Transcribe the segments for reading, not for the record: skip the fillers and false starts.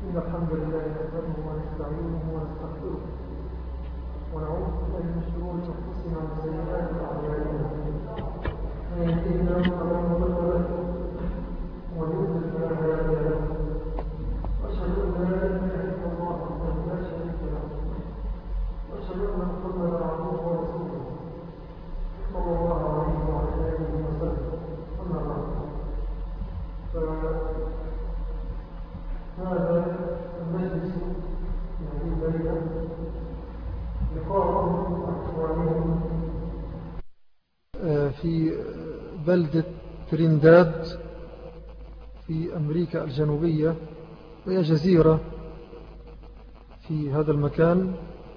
إن الحمد لله نحمده ونستعينه ونستغفره ونعوذ بالله من شرور أنفسنا وسيئات أعمالنا من يهده الله فلا مضل له ومن يضلل فلا هادي له وأشهد أن لا إله إلا الله وحده لا شريك له وأشهد أن محمدا عبده ورسوله صلى الله عليه وعلى آله وسلم أما بعد هذا المجلس هذه الليلة لقاء أخوانهم في بلدة ترينداد في أمريكا الجنوبية، وهي جزيرة في هذا المكان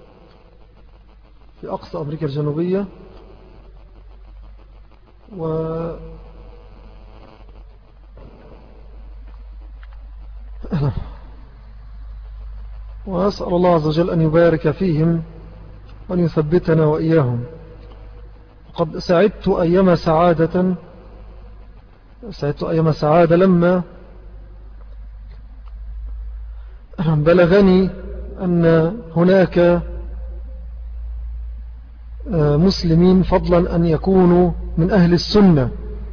في أقصى أمريكا الجنوبية. وأسأل الله عز وجل أن يبارك فيهم وأن يثبتنا وإياهم. وقد سعدت أيام سعادة لما بلغني أن هناك مسلمين فضلا أن يكونوا من أهل السنة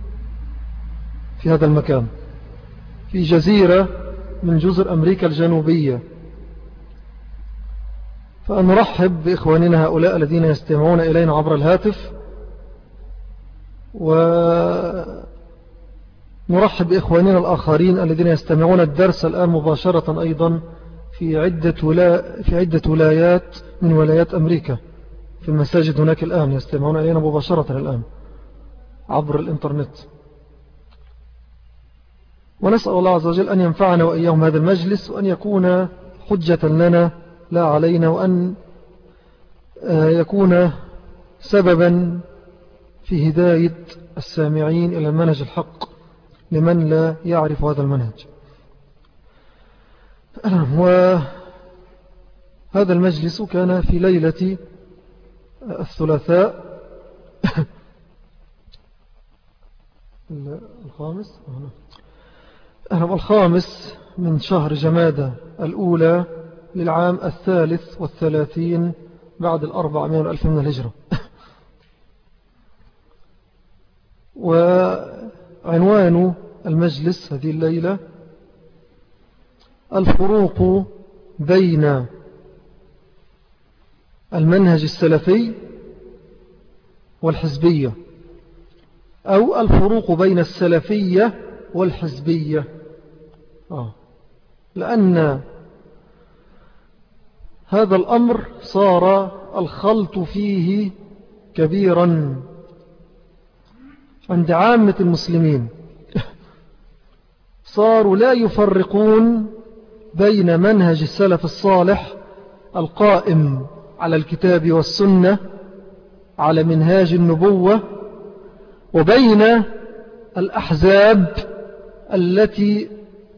في هذا المكان في جزيرة من جزر أمريكا الجنوبية. فنرحب بإخواننا هؤلاء الذين يستمعون إلينا عبر الهاتف، ونرحب بإخواننا الآخرين الذين يستمعون الدرس الآن مباشرة أيضا في عدة ولايات من ولايات أمريكا، في المساجد هناك الآن يستمعون إلينا مباشرة الآن عبر الإنترنت. ونسأل الله عز وجل أن ينفعنا وإياهم هذا المجلس، وأن يكون حجة لنا لا علينا، وأن يكون سببا في هداية السامعين إلى المنهج الحق لمن لا يعرف هذا المنهج. وهذا المجلس كان في ليلة الثلاثاء الخامس من شهر جمادى الأولى للعام 33 بعد 400,000 من الهجرة. وعنوان المجلس هذه الليلة الفروق بين المنهج السلفي والحزبية، أو الفروق بين السلفية والحزبية. لأن هذا الأمر صار الخلط فيه كبيرا عند عامة المسلمين، صاروا لا يفرقون بين منهج السلف الصالح القائم على الكتاب والسنة على منهاج النبوة، وبين الأحزاب التي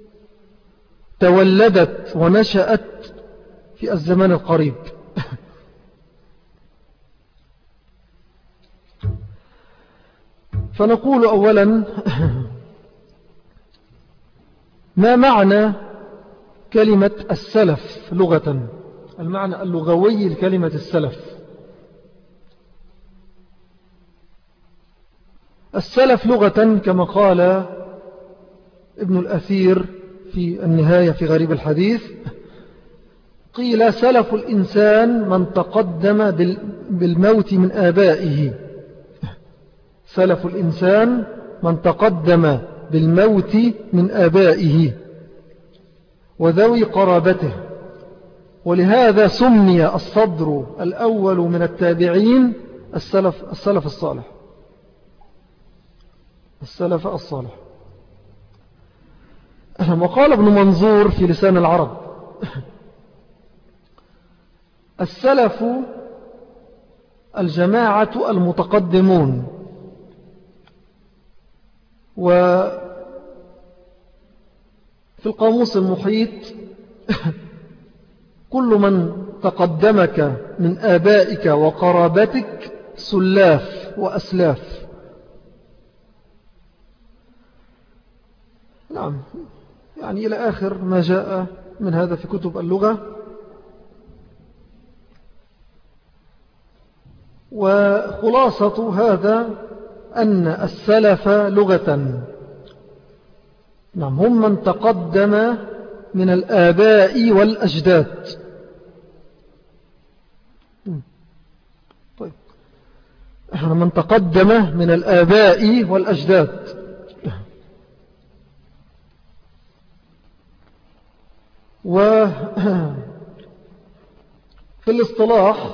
تولدت ونشأت في الزمان القريب. فنقول أولا ما معنى كلمة السلف لغة، المعنى اللغوي لكلمة السلف. السلف لغة كما قال ابن الأثير في النهاية في غريب الحديث، قيل سلف الإنسان من تقدم بالموت من آبائه. سلف الإنسان من تقدم بالموت من آبائه وذوي قرابته. ولهذا سمي الصدر الأول من التابعين السلف الصالح. السلف الصالح. وقال ابن منظور في لسان العرب السلف الجماعة المتقدمون. وفي القاموس المحيط كل من تقدمك من آبائك وقرابتك سلاف وأسلاف. نعم، يعني إلى آخر ما جاء من هذا في كتب اللغة. وخلاصة هذا أن السلف لغة نعم هم من تقدم من الآباء والأجداد. طيب من تقدم من الآباء والأجداد. وفي الاصطلاح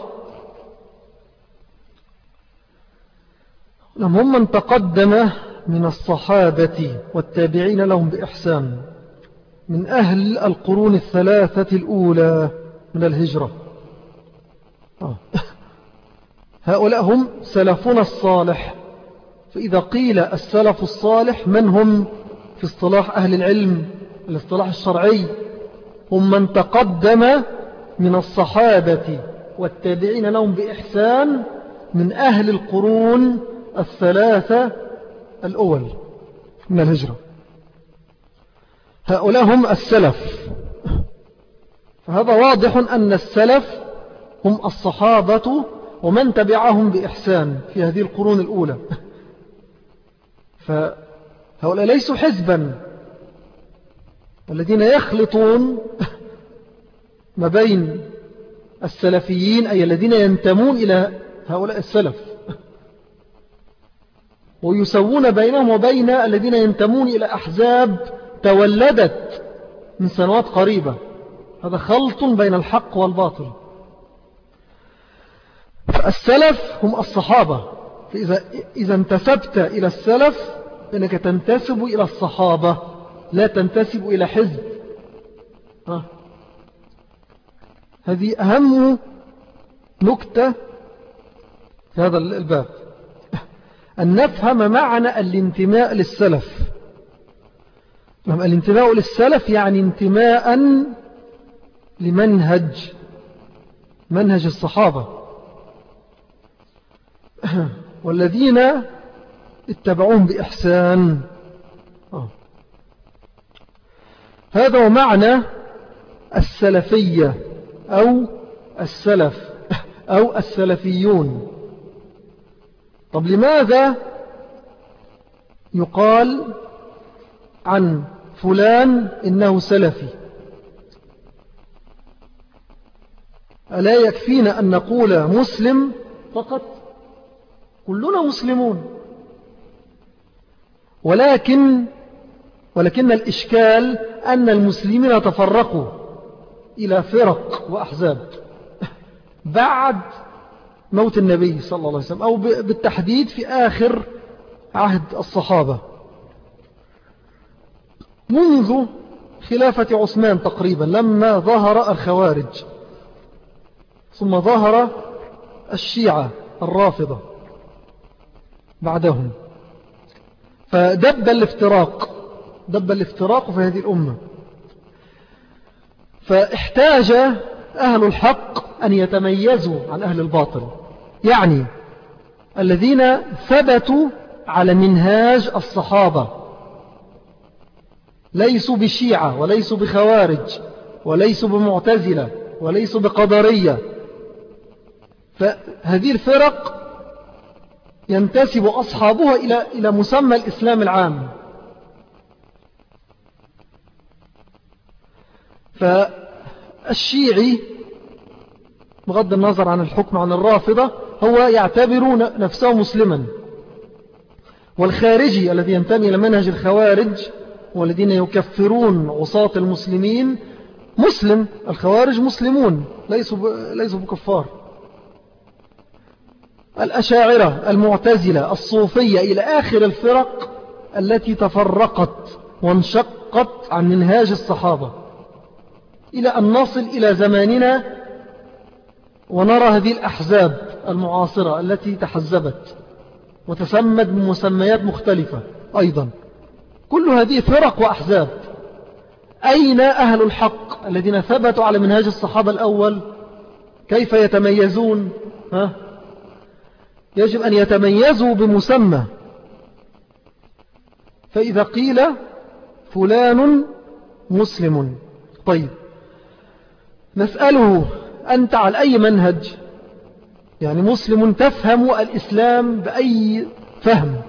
هم من تقدم من الصحابة والتابعين لهم بإحسان من أهل القرون الثلاثة الأولى من الهجرة. هؤلاء هم سلفنا الصالح. فإذا قيل السلف الصالح من هم في اصطلاح أهل العلم الاصطلاح الشرعي؟ هم من تقدم من الصحابة والتابعين لهم بإحسان من أهل القرون الثلاثة الأول من الهجرة. هؤلاء هم السلف. فهذا واضح أن السلف هم الصحابة ومن تبعهم بإحسان في هذه القرون الأولى. فهؤلاء ليسوا حزبا الذين يخلطون ما بين السلفيين أي الذين ينتمون إلى هؤلاء السلف ويسوون بينهم وبين الذين ينتمون إلى أحزاب تولدت من سنوات قريبة. هذا خلط بين الحق والباطل. فالسلف هم الصحابة. فإذا انتسبت إلى السلف فإنك تنتسب إلى الصحابة لا تنتسب إلى حزب. هذه أهم نكتة في هذا الباب، أن نفهم معنى الانتماء للسلف. الانتماء للسلف يعني انتماء لمنهج الصحابة والذين اتبعوهم بإحسان. هذا هو معنى السلفية أو السلف أو السلفيون. طب لماذا يقال عن فلان إنه سلفي؟ ألا يكفينا أن نقول مسلم فقط؟ كلنا مسلمون. ولكن الإشكال أن المسلمين تفرقوا إلى فرق وأحزاب بعد موت النبي صلى الله عليه وسلم، أو بالتحديد في آخر عهد الصحابة منذ خلافة عثمان تقريبا، لما ظهر الخوارج ثم ظهر الشيعة الرافضة بعدهم، فدب الافتراق في هذه الأمة. فاحتاج أهل الحق أن يتميزوا عن أهل الباطل، يعني الذين ثبتوا على منهاج الصحابة، ليسوا بشيعة وليسوا بخوارج وليسوا بمعتزلة وليسوا بقدرية. فهذه الفرق ينتسب أصحابها إلى مسمى الإسلام العام. فالشيعي بغض النظر عن الحكم عن الرافضة هو يعتبر نفسه مسلما، والخارجي الذي ينتمي إلى منهج الخوارج والذين يكفرون عصاة المسلمين مسلم. الخوارج مسلمون ليسوا بكفار. الأشاعرة، المعتزلة، الصوفية، إلى آخر الفرق التي تفرقت وانشقت عن منهاج الصحابة، إلى أن نصل إلى زماننا ونرى هذه الأحزاب المعاصرة التي تحزبت وتسمت بمسميات مختلفة أيضا. كل هذه فرق وأحزاب. أين أهل الحق الذين ثبتوا على منهاج الصحابة الأول؟ كيف يتميزون؟ يجب أن يتميزوا بمسمى. فإذا قيل فلان مسلم، طيب نسأله أنت على أي منهج؟ يعني مسلم تفهم الإسلام بأي فهم؟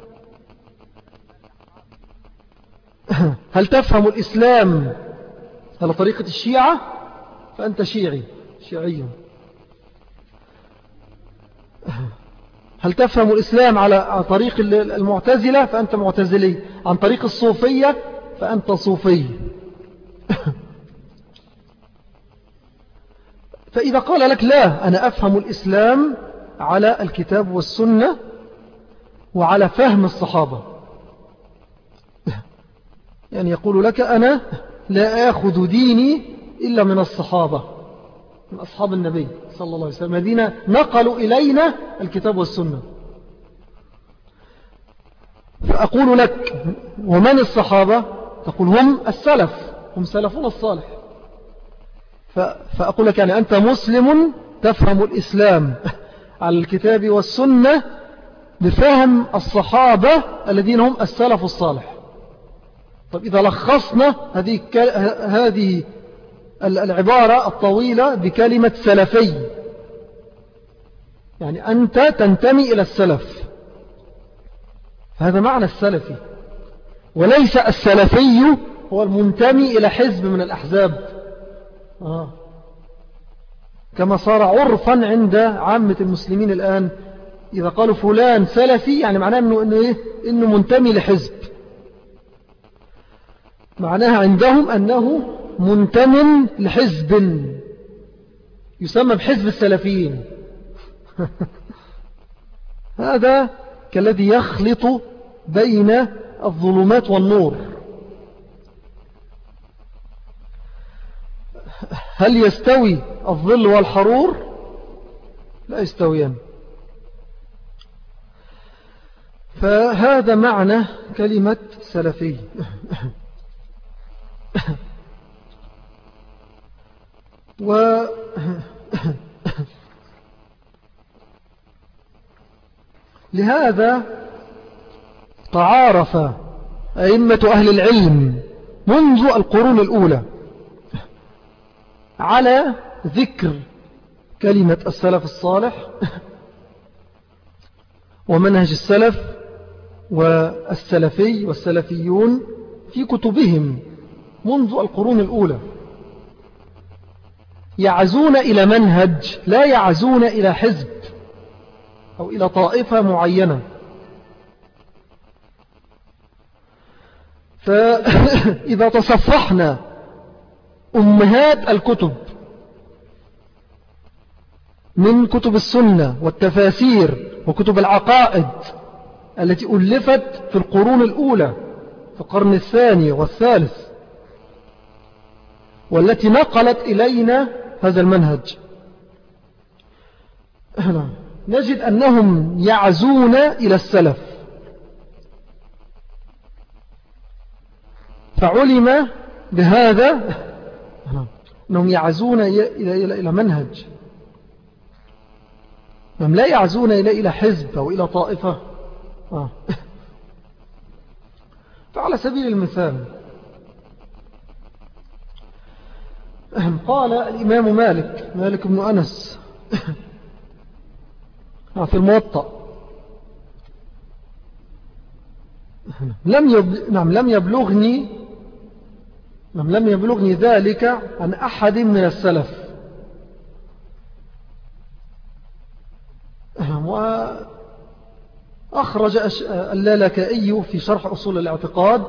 هل تفهم الإسلام على طريقة الشيعة فأنت شيعي هل تفهم الإسلام على طريق المعتزلة فأنت معتزلي، عن طريق الصوفية فأنت صوفي. فإذا قال لك لا، أنا أفهم الإسلام على الكتاب والسنة وعلى فهم الصحابة، يعني يقول لك أنا لا أخذ ديني إلا من الصحابة، من أصحاب النبي صلى الله عليه وسلم الذين نقلوا إلينا الكتاب والسنة. فأقول لك ومن الصحابة؟ تقول هم السلف، هم سلفون الصالح. فأقول لك يعني أنت مسلم تفهم الإسلام على الكتاب والسنة بفهم الصحابة الذين هم السلف الصالح. طب إذا لخصنا هذه العبارة الطويلة بكلمة سلفي، يعني أنت تنتمي إلى السلف، هذا معنى السلفي، وليس السلفي هو المنتمي إلى حزب من الأحزاب كما صار عرفا عند عامة المسلمين الآن. إذا قالوا فلان سلفي يعني معناه إنه منتمي لحزب، معناها عندهم أنه منتمي لحزب يسمى بحزب السلفيين. هذا كالذي يخلط بين الظلمات والنور. هل يستوي الظل والحرور؟ لا يستويان. فهذا معنى كلمة سلفي. لهذا تعارف أئمة أهل العلم منذ القرون الأولى على ذكر كلمة السلف الصالح ومنهج السلف والسلفي والسلفيون في كتبهم منذ القرون الأولى، يعزون إلى منهج، لا يعزون إلى حزب أو إلى طائفة معينة. فإذا تصفحنا أمهات الكتب من كتب السنة والتفاسير وكتب العقائد التي ألفت في القرون الأولى في القرن الثاني والثالث والتي نقلت إلينا هذا المنهج، نجد أنهم يعزون إلى السلف. فعلم بهذا أنهم يعزون إلى منهج، أنهم لا يعزون إلى حزب أو إلى طائفة. فعلى سبيل المثال قال الإمام مالك بن أنس في الموطأ لم يبلغني ذلك عن أحد من السلف. وأخرج اللالكائي في شرح أصول الاعتقاد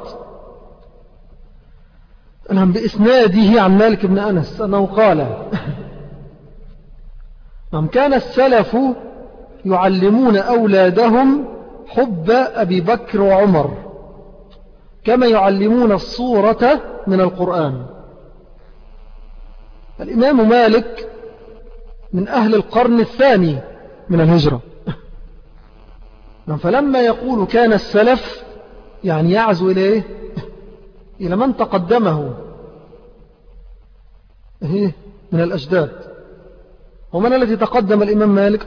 بإسناده عن مالك بن أنس أنه قال كان السلف يعلمون أولادهم حب أبي بكر وعمر كما يعلمون الصورة من القرآن. الإمام مالك من أهل القرن الثاني من الهجرة، فلما يقول كان السلف يعني يعزو إليه إلى من تقدمه من الأجداد. ومن الذي تقدم الإمام مالك؟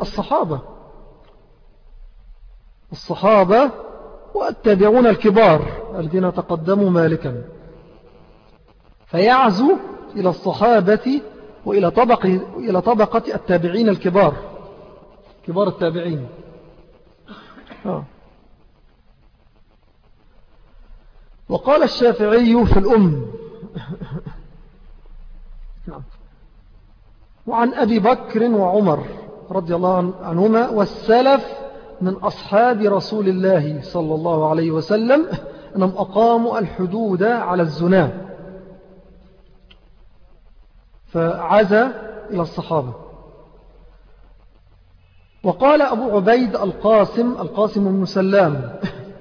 الصحابة والتابعون الكبار الذين تقدموا مالكا، فيعزو إلى الصحابة إلى طبقة التابعين الكبار، كبار التابعين. وقال الشافعي في الأم وعن أبي بكر وعمر رضي الله عنهما والسلف من أصحاب رسول الله صلى الله عليه وسلم أنهم أقاموا الحدود على الزنا، فعزى إلى الصحابة. وقال أبو عبيد القاسم بن سلام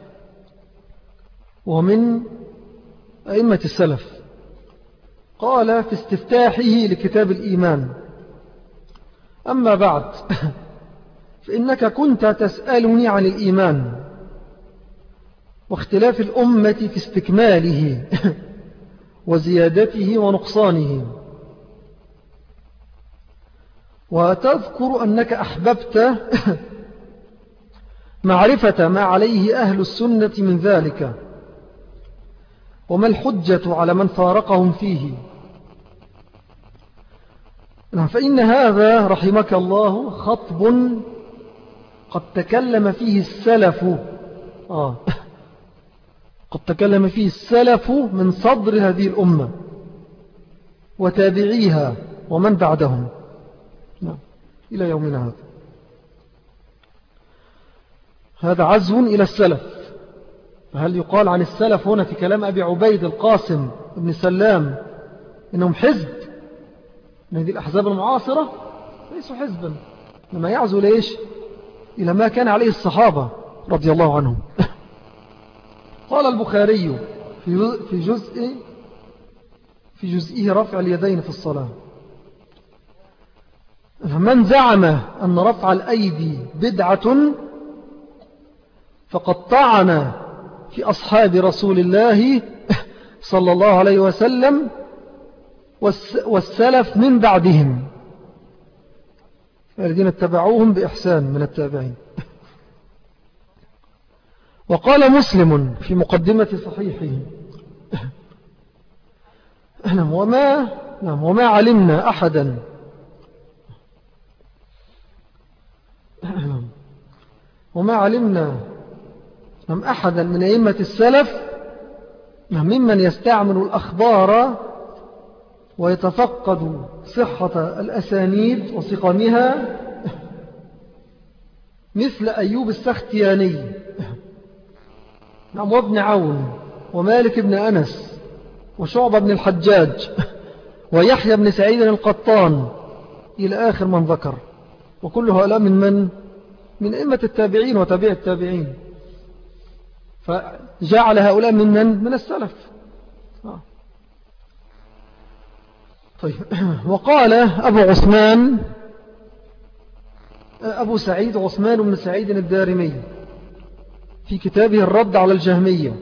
ومن أئمة السلف، قال في استفتاحه لكتاب الإيمان: أما بعد فإنك كنت تسألني عن الإيمان واختلاف الأمة في استكماله وزيادته ونقصانه، وتذكر أنك أحببت معرفة ما عليه أهل السنة من ذلك، وما الحجة على من فارقهم فيه. فإن هذا رحمك الله خطب قد تكلم فيه السلف قد تكلم فيه السلف من صدر هذه الأمة وتابعيها ومن بعدهم إلى يومنا هذا. هذا عزو إلى السلف. فهل يقال عن السلف هنا في كلام أبي عبيد القاسم بن سلام إنهم حزب من هذه الأحزاب المعاصرة؟ ليسوا حزبا، لما يعزو ليش إلى ما كان عليه الصحابة رضي الله عنهم. قال البخاري في جزئه رفع اليدين في الصلاة: من زعم أن رفع الأيدي بدعة فقد طعن في أصحاب رسول الله صلى الله عليه وسلم والسلف من بعدهم الذين اتبعوهم بإحسان من التابعين. وقال مسلم في مقدمة صحيحه: وما علمنا أحدا أحدا من أئمة السلف ممن يستعمل الأخبار ويتفقد صحة الأسانيد وسقمها مثل أيوب السختياني وابن عون ومالك بن أنس وشعبة بن الحجاج ويحيى بن سعيد القطان إلى آخر من ذكر. وكل هؤلاء من أئمة التابعين وتابع التابعين، فجعل هؤلاء من السلف. طيب. وقال أبو سعيد عثمان بن سعيد الدارمي في كتابه الرد على الجهمية: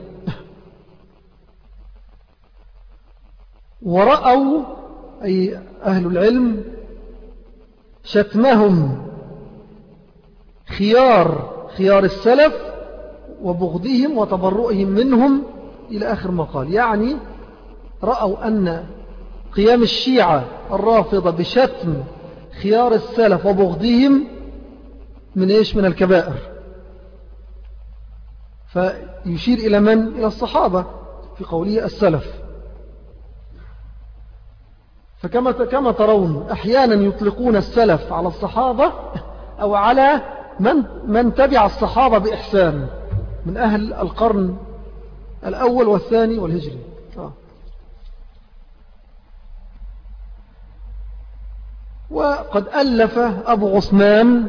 ورأوا أي أهل العلم شتمهم خيار السلف وبغضهم وتبرؤهم منهم إلى آخر ما قال. يعني رأوا أن قيام الشيعة الرافضة بشتم خيار السلف وبغضهم من الكبائر. فيشير إلى من؟ إلى الصحابة في قوله السلف. فكما ترون أحيانا يطلقون السلف على الصحابة أو على من تبع الصحابة بإحسان من أهل القرن الأول والثاني والهجري. وقد ألف أبو عثمان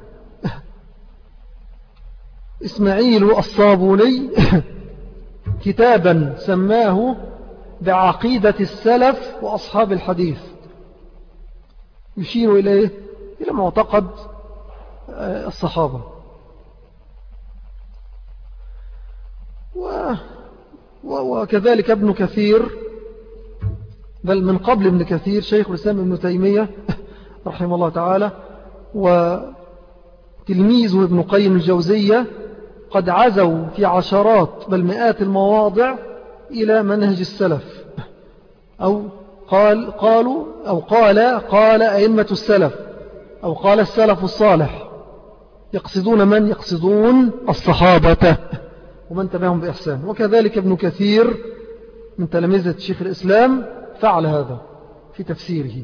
إسماعيل الصابوني كتابا سماه بعقيدة السلف وأصحاب الحديث، يشير إلى معتقد الصحابة. وكذلك ابن كثير، بل من قبل ابن كثير شيخ الإسلام ابن تيمية رحمه الله تعالى وتلميذه ابن قيم الجوزية قد عزوا في عشرات بل مئات المواضع إلى منهج السلف، أو قال أئمة السلف أو قال السلف الصالح، يقصدون من؟ يقصدون الصحابة ومن تبعهم بإحسان. وكذلك ابن كثير من تلامذة شيخ الإسلام فعل هذا في تفسيره،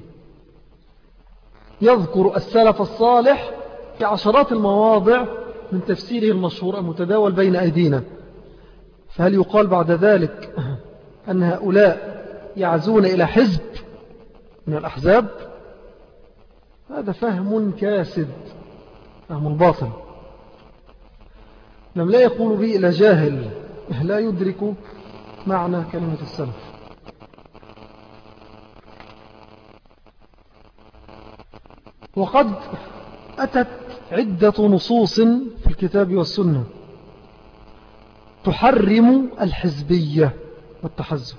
يذكر السلف الصالح في عشرات المواضع من تفسيره المشهور المتداول بين أيدينا. فهل يقال بعد ذلك أن هؤلاء يعزون إلى حزب من الأحزاب؟ هذا فهم كاسد، فهم باطل. لم لا يقول به إلى جاهل لا يدرك معنى كلمة السلف. وقد أتت عدة نصوص في الكتاب والسنة تحرم الحزبية والتحزب،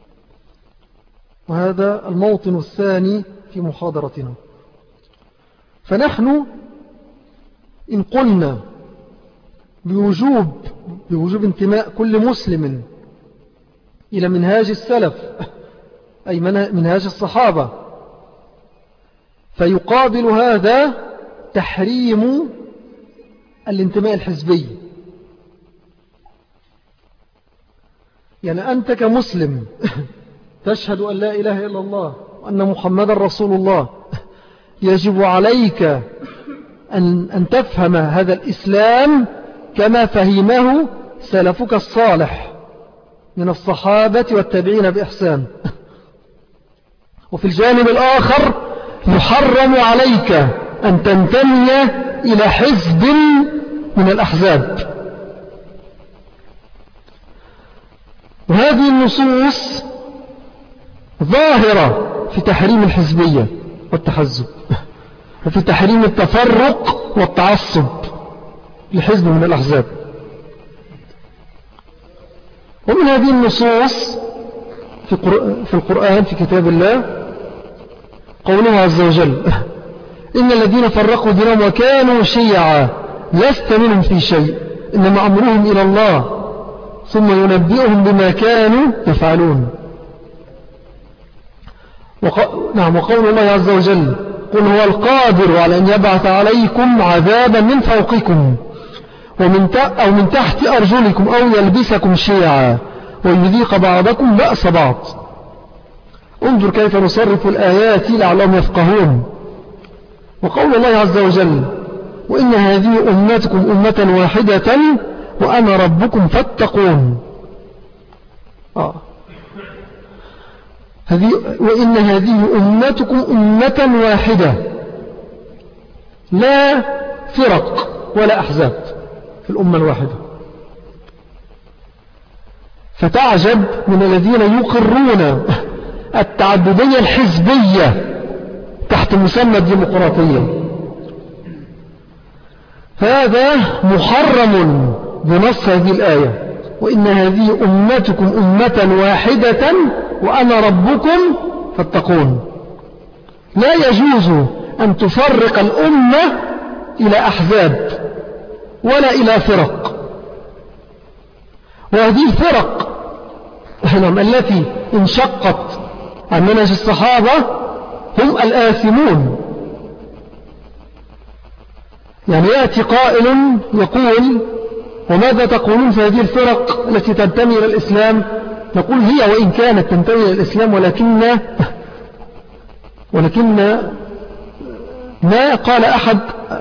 وهذا الموطن الثاني في محاضرتنا. فنحن إن قلنا بوجوب انتماء كل مسلم إلى منهاج السلف أي منهاج الصحابة، فيقابل هذا تحريم الانتماء الحزبي. يعني أنت كمسلم تشهد أن لا إله إلا الله وأن محمد رسول الله، يجب عليك أن تفهم هذا الإسلام كما فهمه سلفك الصالح من الصحابة والتابعين بإحسان. وفي الجانب الآخر يحرم عليك أن تنتمي إلى حزب من الأحزاب. وهذه النصوص ظاهرة في تحريم الحزبية والتحزب، وفي تحريم التفرق والتعصب لحزب من الأحزاب. ومن هذه النصوص في القرآن في كتاب الله قوله عز وجل: إن الذين فرقوا دينهم وكانوا شيعا لست منهم في شيء إنما أمرهم إلى الله ثم ينبئهم بما كانوا يفعلون. وقول الله عز وجل: قل هو القادر على أن يبعث عليكم عذابا من فوقكم أو من تحت أرجلكم أو يلبسكم شيعا ويذيق بعضكم بأس بعض. انظر كيف نصرف الآيات لعلهم يفقهون. وقول الله عز وجل: وإن هذه أمتكم أمة واحدة وأنا ربكم فاتقون. وإن هذه أمتكم أمة واحدة، لا فرق ولا أحزاب في الأمة الواحدة. فتعجب من الذين يقرون التعددية الحزبية تحت مسمى الديمقراطية. هذا محرم بنص هذه الآية: وإن هذه أمتكم أمة واحدة وأنا ربكم فاتقون. لا يجوز أن تفرق الأمة إلى أحزاب ولا إلى فرق. وهذه الفرق التي انشقت عن منهج الصحابة هم الآثمون. يعني يأتي قائل يقول: وماذا تقولون في هذه الفرق التي تنتمي إلى الإسلام؟ نقول: هي وإن كانت تنتمي إلى الإسلام ولكن ما قال أحد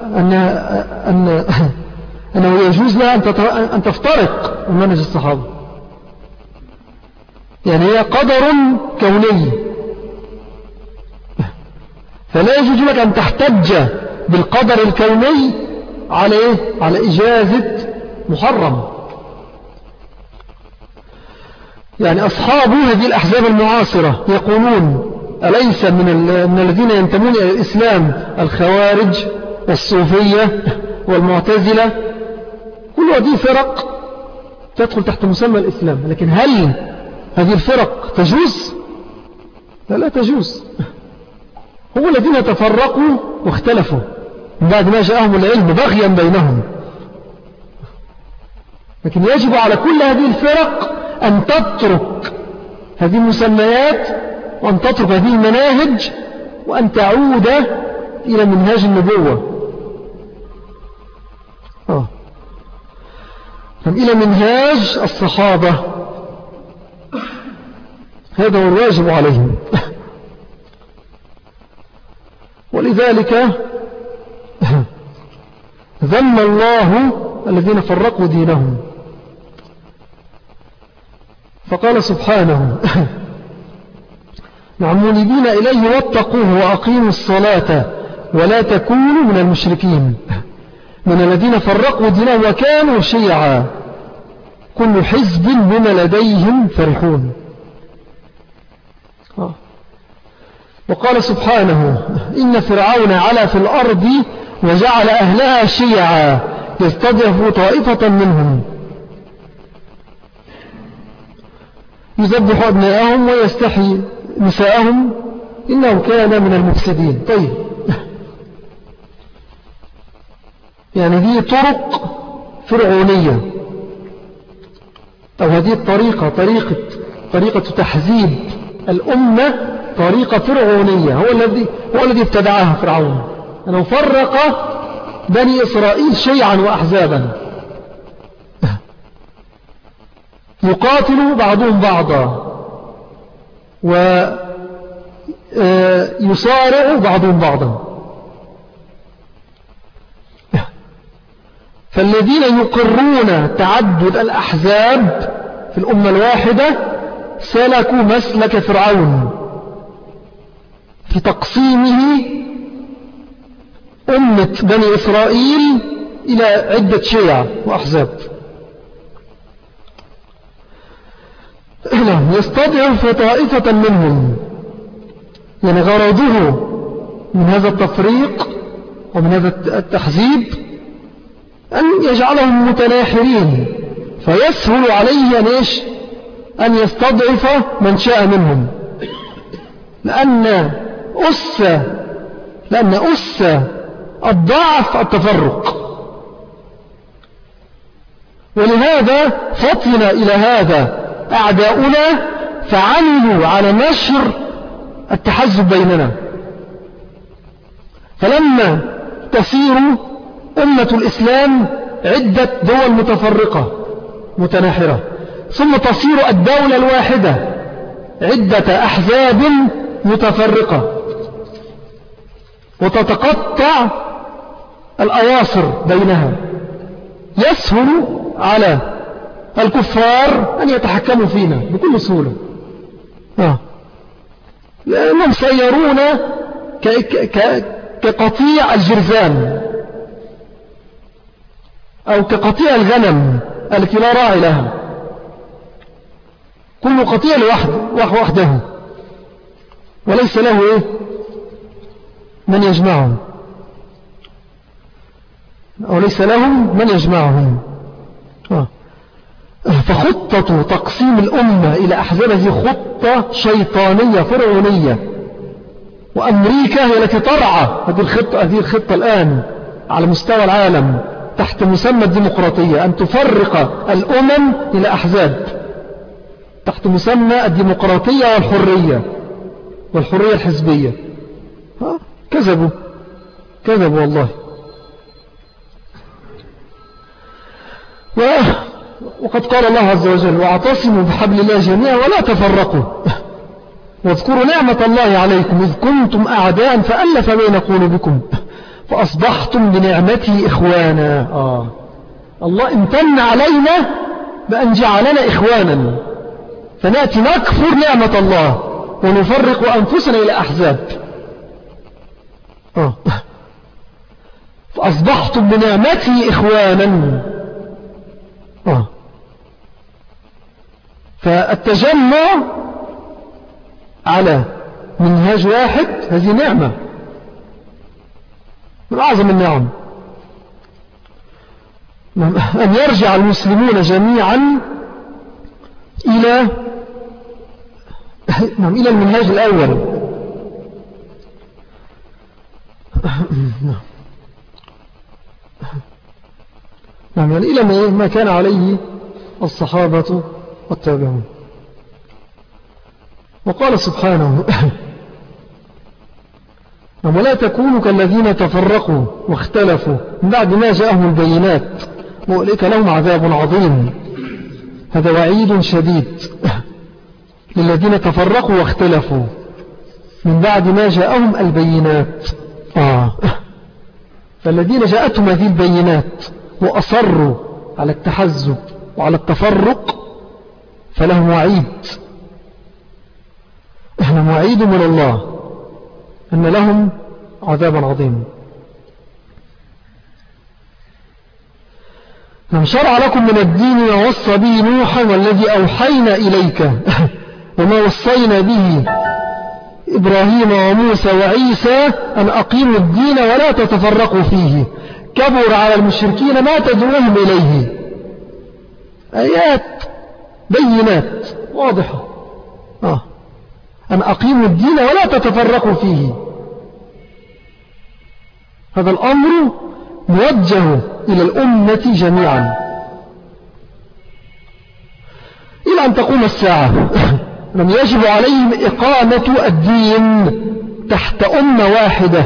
أنه يجوز لها أن تفترق من منهج الصحابة. يعني هي قدر كوني، فلا يجوز لك أن تحتج بالقدر الكوني على إجازة محرم. يعني أصحاب هذه الأحزاب المعاصرة يقولون: أليس من الذين ينتمون إلى الإسلام الخوارج والصوفية والمعتزلة؟ كل هذه فرق تدخل تحت مسمى الإسلام، لكن هل هذه الفرق تجوز؟ لا تجوز. هم الذين تفرقوا واختلفوا من بعد ما جاءهم العلم بغيا بينهم. لكن يجب على كل هذه الفرق أن تترك هذه المسميات وأن تترك هذه المناهج وأن تعود إلى منهاج النبوة، إلى منهاج الصحابة. هذا هو الواجب عليهم. ولذلك ذم الله الذين فرقوا دينهم، فقال سبحانه منيبين إليه واتقوه وأقيموا الصلاة ولا تكونوا من المشركين من الذين فرقوا دينهم وكانوا شيعا كل حزب بما لديهم فرحون. وقال سبحانه إن فرعون علا في الأرض وجعل أهلها شيعا يستضعف طائفة منهم يذبح أبناءهم ويستحيي نساءهم إنه كان من المفسدين. طيب، يعني دي طرق فرعونية، أو هذه الطريقة طريقة تحزيب الأمة، طريقة فرعونية. هو الذي ابتدعها فرعون، أنه فرق بني إسرائيل شيعا وأحزابا يقاتل بعضهم بعضا ويصارع بعضهم بعضا. فالذين يقرون تعدد الأحزاب في الأمة الواحدة سلكوا مسلك فرعون في تقسيمه أمة بني إسرائيل إلى عدة شيع وأحزاب. يستضعف طائفة منهم، يعني غرضه من هذا التفريق ومن هذا التحزيب أن يجعلهم متناحرين، فيسهل عليه أن يستضعف من شاء منهم، لأن أس الضعف التفرق. ولهذا فطن إلى هذا أعداؤنا فعملوا على نشر التحزب بيننا. فلما تسير أمة الإسلام عدة دول متفرقة متناحرة، ثم تصير الدولة الواحدة عدة أحزاب متفرقة، وتتقطع الأواصر بينها، يسهل على الكفار أن يتحكموا فينا بكل سهولة، لأنهم سيرون كقطيع الجرذان أو كقطيع الغنم التي لا راعي لها، كل قطيع وحده وليس له من يجمعهم، أو ليس لهم من يجمعهم. فخطة تقسيم الأمة إلى أحزاب هذه خطة شيطانية فرعونية، وأمريكا هي التي ترعى هذه الخطة الآن على مستوى العالم تحت مسمى الديمقراطية، أن تفرق الأمم إلى أحزاب تحت مسمى الديمقراطية والحرية الحزبية. كذبوا والله. وقد قال الله عز وجل واعتصموا بحبل الله جميعا ولا تفرقوا واذكروا نعمة الله عليكم إذ كنتم أعداء فألف بين قلوبكم فأصبحتم بنعمته إخوانا. الله امتن علينا بأن جعلنا إخوانا، فنأتي نكفر نعمة الله ونفرق أنفسنا إلى أحزاب. فأصبحتم بنعمته إخوانا. فالتجمع على منهاج واحد هذه نعمة من أعظم النعم، أن يرجع المسلمون جميعا إلى المنهاج الأول. يعني إلى ما كان عليه الصحابة والتابعون. وقال سبحانه ولا تكونوا كالذين تفرقوا واختلفوا من بعد ما جاءهم البينات وأولئك لهم عذاب عظيم. هذا وعيد شديد للذين تفرقوا واختلفوا من بعد ما جاءهم البينات. فالذين جاءتهم هذه البينات وأصروا على التحزب وعلى التفرق فلهم وعيد. لهم وعيد من الله أن لهم عذابا عظيما. شرع لكم من الدين ما وصى به نوحا والذي أوحينا إليك وما وصينا به إبراهيم وموسى وعيسى أن أقيموا الدين ولا تتفرقوا فيه كبر على المشركين ما تدعوهم إليه. آيات بينات واضحة. أن أقيموا الدين ولا تتفرقوا فيه. هذا الأمر موجه إلى الأمة جميعا إلى أن تقوم الساعة. من يجب عليهم إقامة الدين تحت أمة واحدة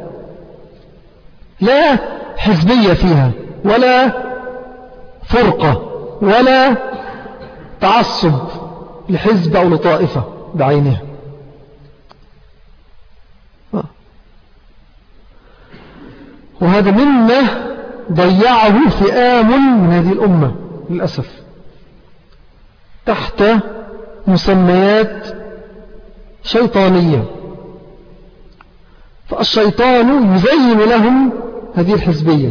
لا حزبية فيها ولا فرقة ولا تعصب لحزب أو لطائفة بعينها. وهذا مما ضيعه فئام من هذه الأمة للأسف تحت مسميات شيطانية. فالشيطان يزين لهم هذه الحزبية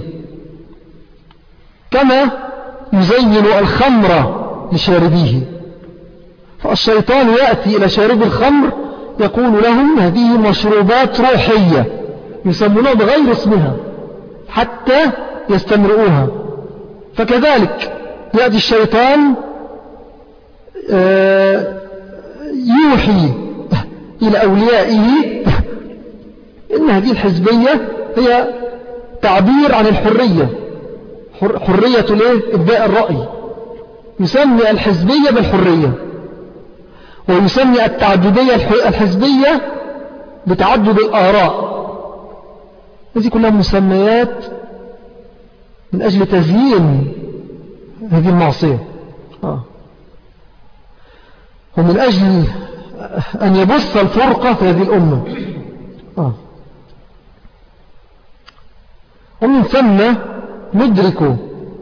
كما يزين الخمر لشاربيه. فالشيطان يأتي إلى شارب الخمر يقول لهم هذه مشروبات روحية يسمونها بغير اسمها حتى يستمرؤوها. فكذلك يأتي الشيطان يوحي إلى أوليائه إن هذه الحزبية هي تعبير عن الحرية، حرية إبداء الرأي. يسمي الحزبية بالحرية، ويسمي التعددية الحزبية بتعدد الآراء. هذه كلها مسميات من أجل تزيين هذه المعصية، ومن أجل أن يبث الفرقة في هذه الأمة. ومن ثم ندرك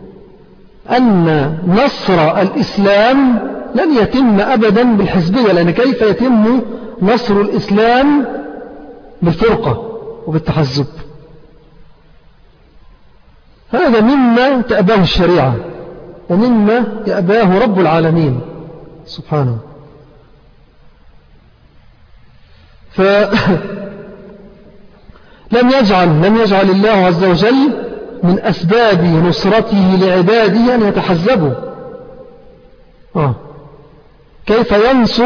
أن نصر الإسلام لن يتم أبدا بالحزبية، لأن كيف يتم نصر الإسلام بالفرقة وبالتحزب؟ هذا مما تأباه الشريعة ومما يأباه رب العالمين سبحانه. لم يجعل الله عز وجل من أسباب نصرته لعباده أن يتحزبوا. كيف ينصر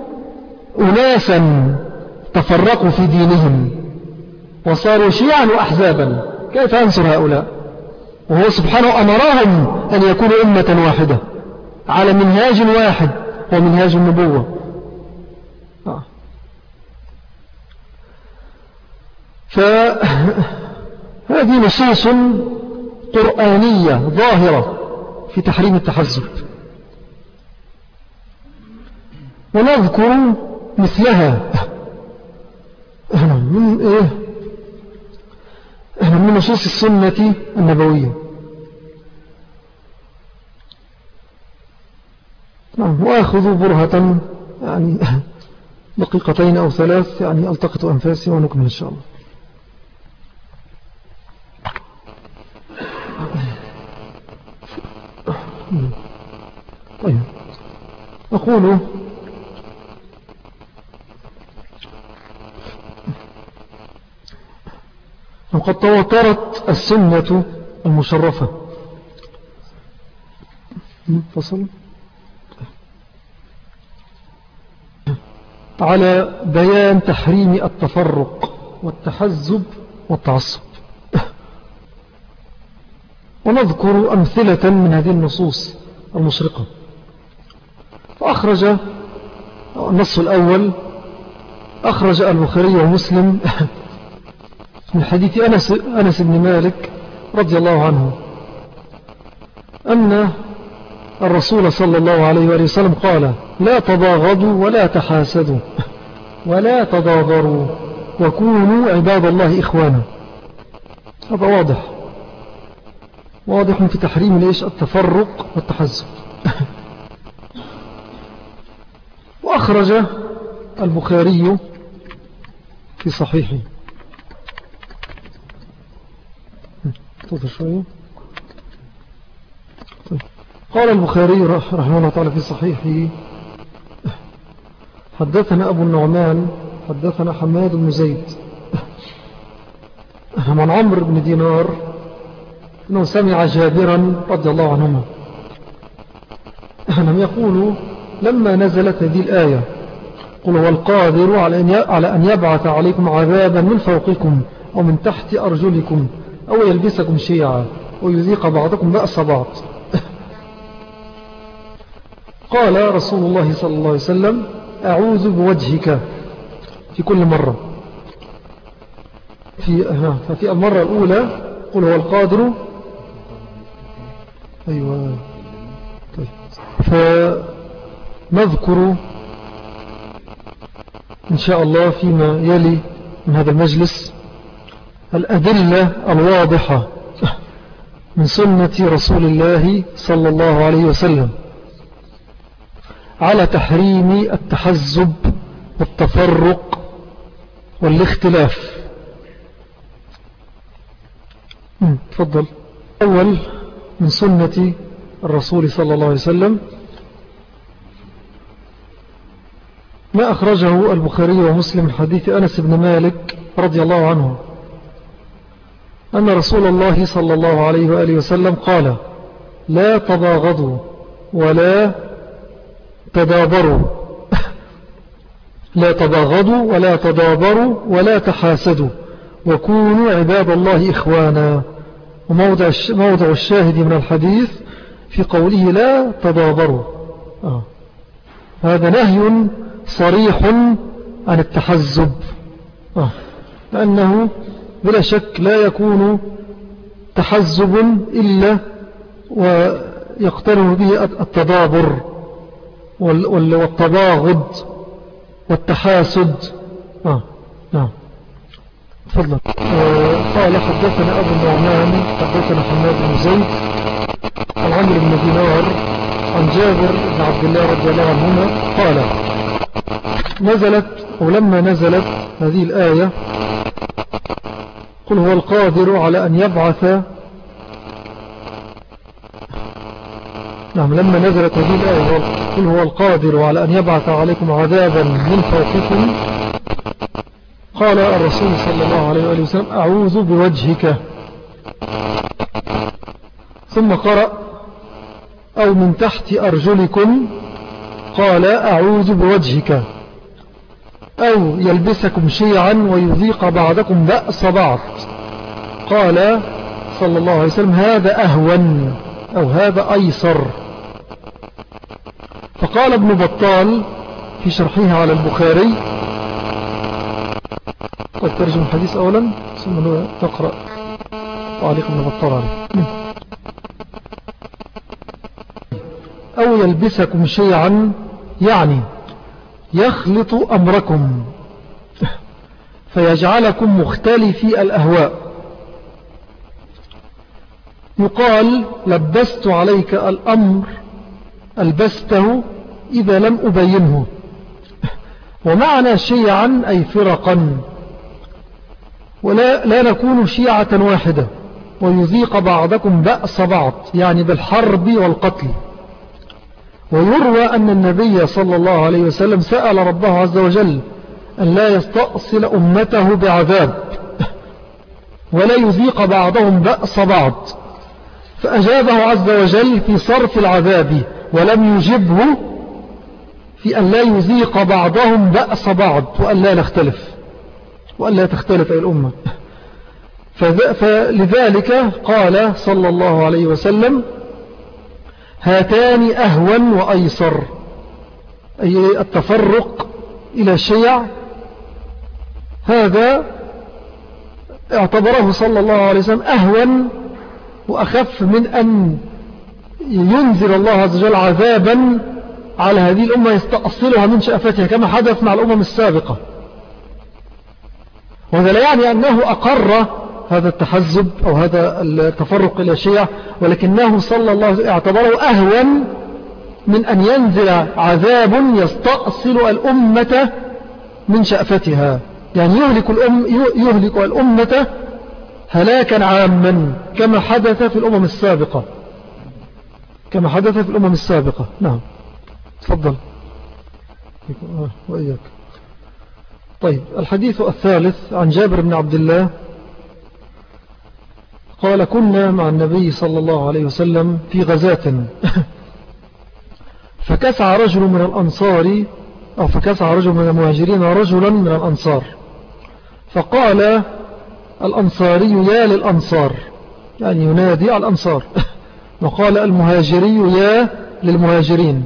أناسا تفرقوا في دينهم وصاروا شيعا وأحزابا؟ كيف ينصر هؤلاء وهو سبحانه أمرهم أن يكونوا أمة واحدة على منهاج واحد ومنهاج النبوة؟ فهذه نصوص قرآنية ظاهرة في تحريم التحزب، ونذكر مثلها من نصوص السنة النبوية. وأخذوا برهة يعني دقيقتين أو ثلاث، يعني ألتقط أنفاسي ونكمل إن شاء الله. طيب، أقول وقد تواترت السنة المشرفة فصل على بيان تحريم التفرق والتحزب والتعصب، ونذكر أمثلة من هذه النصوص المشرقة. فأخرج النص الأول أخرج البخاري ومسلم من حديث أنس بن مالك رضي الله عنه أن الرسول صلى الله عليه وآله وسلم قال: لا تباغضوا ولا تحاسدوا ولا تدابروا وكونوا عباد الله إخوانا. هذا واضح في تحريم ليش التفرق والتحزب. وأخرج البخاري في صحيحه قال البخاري رحمه الله تعالى في صحيحه: حدثنا أبو النعمان حدثنا حماد بن زيد عن عمرو بن دينار أنه سمع جابرا رضي الله عنهما أنهم يقولوا لما نزلت هذه الآية: قل هو القادر على أن يبعث عليكم عذابا من فوقكم أو من تحت أرجلكم أو يلبسكم شيعا ويذيق بعضكم بأس بعض، قال رسول الله صلى الله عليه وسلم: أعوذ بوجهك في كل مرة. ففي المرة الأولى قل هو القادر. أيوة. طيب. فنذكر إن شاء الله فيما يلي من هذا المجلس الأدلة الواضحة من سنة رسول الله صلى الله عليه وسلم على تحريم التحزب والتفرق والاختلاف. تفضل. أول من سنة الرسول صلى الله عليه وسلم ما أخرجه البخاري ومسلم من حديث أنس بن مالك رضي الله عنه أن رسول الله صلى الله عليه وآله وسلم قال: لا تباغضوا ولا تدابروا لا تباغضوا ولا تدابروا ولا تحاسدوا وكونوا عباد الله إخوانا. وموضع الشاهد من الحديث في قوله لا تدابروا، هذا نهي صريح عن التحزب، لأنه بلا شك لا يكون تحزب إلا ويقترن به التدابر والتباغض والتحاسد. نعم. تفضل. قال: حدثنا أبو النعمان حدثنا حماد بن زيد عن عمرو بن دينار عن جابر بن عبد الله رضي الله عنهما قال: نزلت ولما نزلت هذه الآية: قل هو القادر على أن يبعث. نعم. لما نزلت هذه الآية: قل هو القادر على أن يبعث عليكم عذابا من فوقكم، قال الرسول صلى الله عليه وآله وسلم: أعوذ بوجهك. ثم قرأ: أو من تحت أرجلكم، قال: أعوذ بوجهك. أو يلبسكم شيعا ويذيق بعضكم بأس بعض، قال صلى الله عليه وسلم: هذا أهون أو هذا أيسر. فقال ابن بطال في شرحه على البخاري: قد ترجم الحديث أولا ثم تقرأ تعليق ابن بطال عليه. أو يلبسكم شيعا يعني يخلط أمركم فيجعلكم مختلفي الأهواء. يقال: لبست عليك الأمر ألبسته إذا لم أبينه. ومعنى شيعا أي فرقا، ولا نكون شيعة واحدة، ويذيق بعضكم بأس بعض يعني بالحرب والقتل. ويروى أن النبي صلى الله عليه وسلم سأل ربه عز وجل أن لا يستأصل أمته بعذاب ولا يذيق بعضهم بأس بعض، فأجابه عز وجل في صرف العذاب، ولم يجبه في أن لا يذيق بعضهم بأس بعض وأن لا تختلف أي الأمة. فلذلك قال صلى الله عليه وسلم: هاتان أهون وأيسر، أي التفرق إلى شيع، هذا اعتبره صلى الله عليه وسلم أهون وأخف من أن ينزل الله عز وجل عذابا على هذه الأمة يستأصلها من شأفتها كما حدث مع الأمم السابقة. وهذا لا يعني أنه أقر هذا التحزب أو هذا التفرق إلى شيع، ولكنه صلى الله عليه وسلم اعتبره أهون من أن ينزل عذاب يستأصل الأمة من شأفتها، يعني يهلك الأمة هلاكا عاما كما حدث في الأمم السابقة، كما حدث في الأمم السابقة. نعم تفضل. وإياك. طيب الحديث الثالث عن جابر بن عبد الله قال كنا مع النبي صلى الله عليه وسلم في غزاة فكسع رجل من الأنصار أو فكسع رجل من المهاجرين رجلا من الأنصار، فقال الأنصاري يا للأنصار، يعني ينادي على الأنصار وقال المهاجري يا للمهاجرين.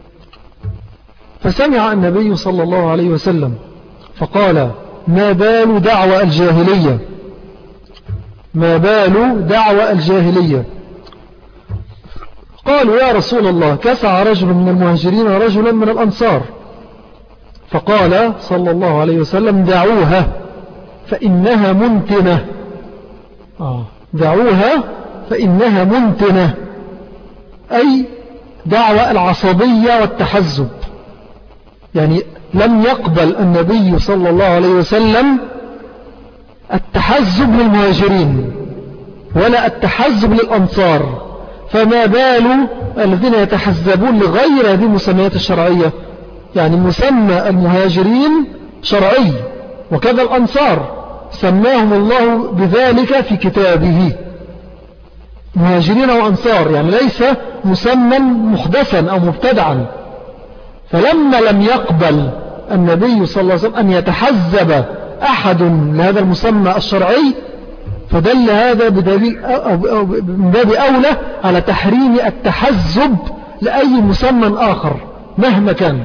فسمع النبي صلى الله عليه وسلم فقال ما بال دعوى الجاهلية، ما بال دعوى الجاهلية. قالوا يا رسول الله كسع رجل من المهاجرين رجلا من الأنصار، فقال صلى الله عليه وسلم دعوها فإنها منتنة. دعوها فإنها منتنة، أي دعوى العصبية والتحزب. يعني لم يقبل النبي صلى الله عليه وسلم التحزب للمهاجرين ولا التحزب للأنصار، فما بال الذين يتحزبون لغير هذه المسميات الشرعية. يعني مسمى المهاجرين شرعي، وكذا الأنصار سماهم الله بذلك في كتابه مهاجرين وأنصار، يعني ليس مسمى محدثا أو مبتدعا. فلما لم يقبل النبي صلى الله عليه وسلم أن يتحزب أحد لهذا المسمى الشرعي، فدل هذا من باب أولى على تحريم التحزب لأي مسمى آخر مهما كان.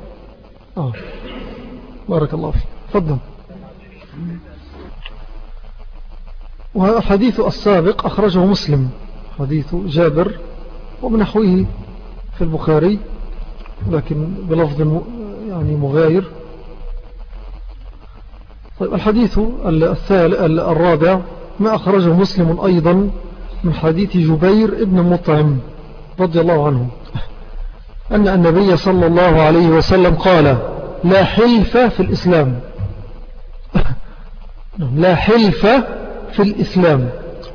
بارك الله فيك. تفضل. والحديث السابق أخرجه مسلم، حديث جابر ومنحوه في البخاري لكن بلفظ يعني مغاير. طيب الحديث الرابع ما أخرجه مسلم أيضا من حديث جبير ابن مطعم رضي الله عنه أن النبي صلى الله عليه وسلم قال لا حلف في الإسلام لا حلف في الإسلام،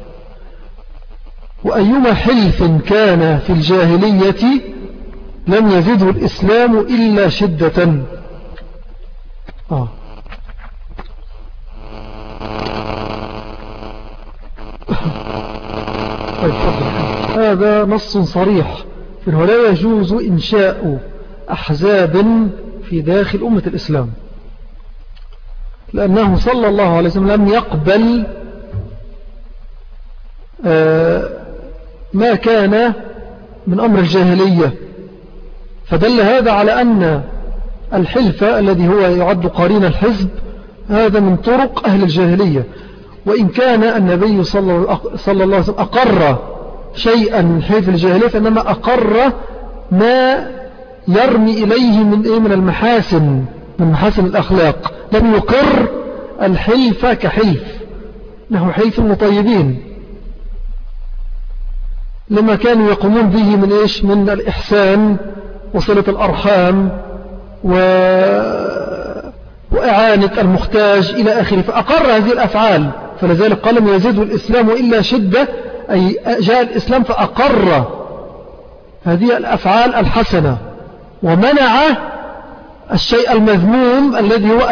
وأيما حلف كان في الجاهلية لم يزده الإسلام إلا شدة. هذا نص صريح في أنه لا يجوز إنشاء أحزاب في داخل أمة الإسلام، لأنه صلى الله عليه وسلم لم يقبل ما كان من أمر الجاهلية. فدل هذا على أن الحلف الذي هو يعد قرين الحزب هذا من طرق أهل الجاهلية، وإن كان النبي صلى الله عليه وسلم أقر شيئا من حلف الجاهلية، فإنما أقر ما يرمي إليه من المحاسن، من محاسن الأخلاق. لم يقر الحلف كحلف نحو حلف المطيبين لما كانوا يقومون به من إيش؟ من الإحسان وصلة الأرحام وإعانة المحتاج إلى آخره، فأقر هذه الأفعال. فلذلك قال لم يزده الإسلام إلا شدة، أي جاء الإسلام فأقر هذه الأفعال الحسنة ومنع الشيء المذموم الذي هو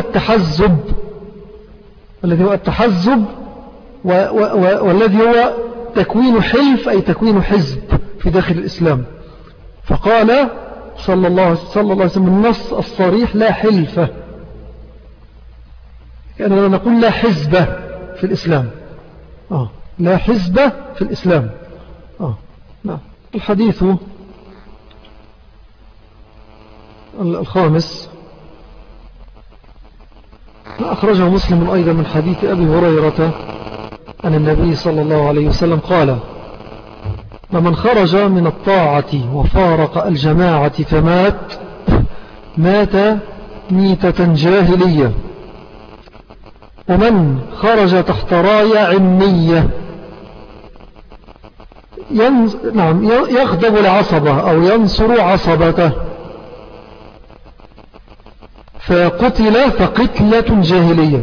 التحزب والذي هو تكوين حلف، أي تكوين حزب في داخل الإسلام. فقال صلى الله عليه وسلم النص الصريح لا حلف، كأننا نقول لا حزب في الإسلام. لا حزب في الإسلام. الخامس ما أخرجه مسلم أيضا من حديث أبي هريرة أن النبي صلى الله عليه وسلم قال: لمن خرج من الطاعة وفارق الجماعة فمات مات ميتة جاهلية، ومن خرج تحت راية علمية يغضب العصبة أو ينصر عصبته فقتل فقتلة جاهلية.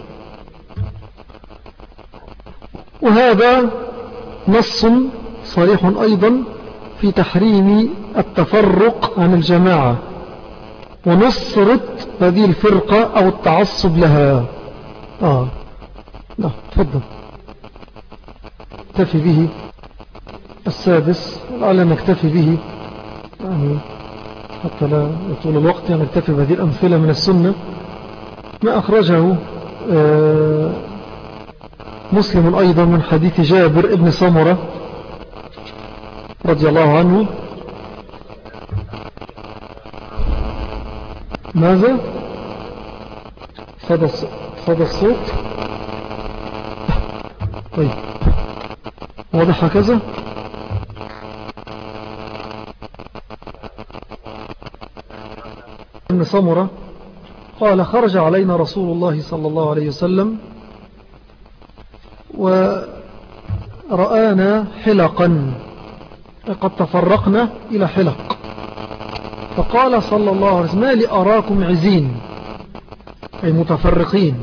وهذا نص صريح أيضا في تحريم التفرق عن الجماعة ونصرة هذه الفرقة أو التعصب لها. لا تفضل اكتفي به. السادس لعل نكتفي به يعني حتى لا يطول الوقت، يعني نكتفي بهذه الأمثلة من السنة. ما أخرجه مسلم أيضا من حديث جابر ابن سمرة رضي الله عنه. ماذا؟ صدى الصوت. طيب واضح هكذا. ابن سمرة قال: خرج علينا رسول الله صلى الله عليه وسلم ورآنا حلقا، قد تفرقنا إلى حلق، فقال صلى الله عليه وسلم: ما لي أراكم عزين، أي متفرقين.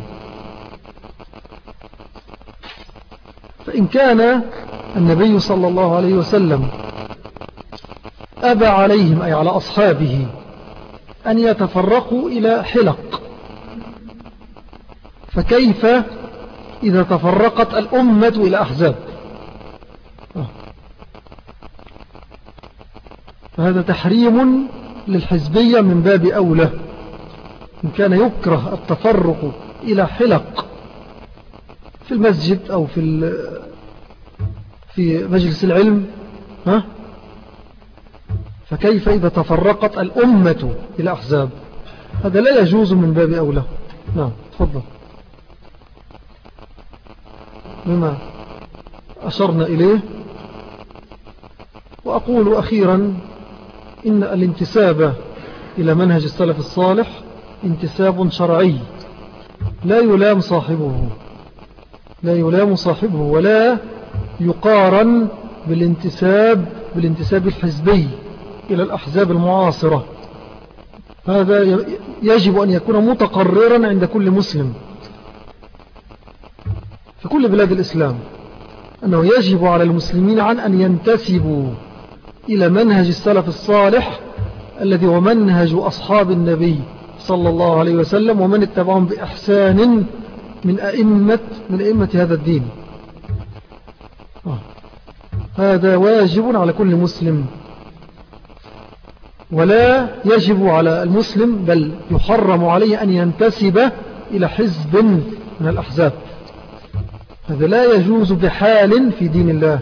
فإن كان النبي صلى الله عليه وسلم أبى عليهم أي على أصحابه أن يتفرقوا إلى حلق، فكيف إذا تفرقت الأمة إلى أحزاب؟ فهذا تحريم للحزبية من باب أولى. إن كان يكره التفرق إلى حلق في المسجد أو في مجلس العلم، فكيف إذا تفرقت الأمة إلى أحزاب؟ هذا لا يجوز من باب أولى. نعم تفضل. بما أشرنا إليه. وأقول أخيرا إن الانتساب إلى منهج السلف الصالح انتساب شرعي لا يلام صاحبه ولا يقارن بالانتساب الحزبي إلى الأحزاب المعاصرة. هذا يجب أن يكون متقررا عند كل مسلم في كل بلاد الإسلام، أنه يجب على المسلمين أن ينتسبوا إلى منهج السلف الصالح الذي هو منهج أصحاب النبي صلى الله عليه وسلم ومن اتبعهم بإحسان من أئمة هذا الدين. هذا واجب على كل مسلم، ولا يجب على المسلم بل يحرم عليه أن ينتسب إلى حزب من الأحزاب. هذا لا يجوز بحال في دين الله.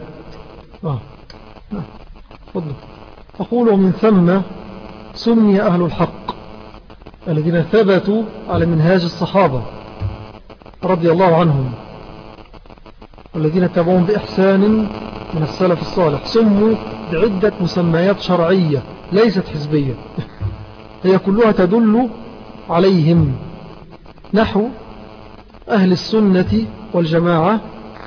أقول من ثم سمي أهل الحق الذين ثبتوا على منهاج الصحابة رضي الله عنهم والذين تبعون بإحسان من السلف الصالح، سموا بعدة مسميات شرعية ليست حزبية، هي كلها تدل عليهم، نحو أهل السنة والجماعة.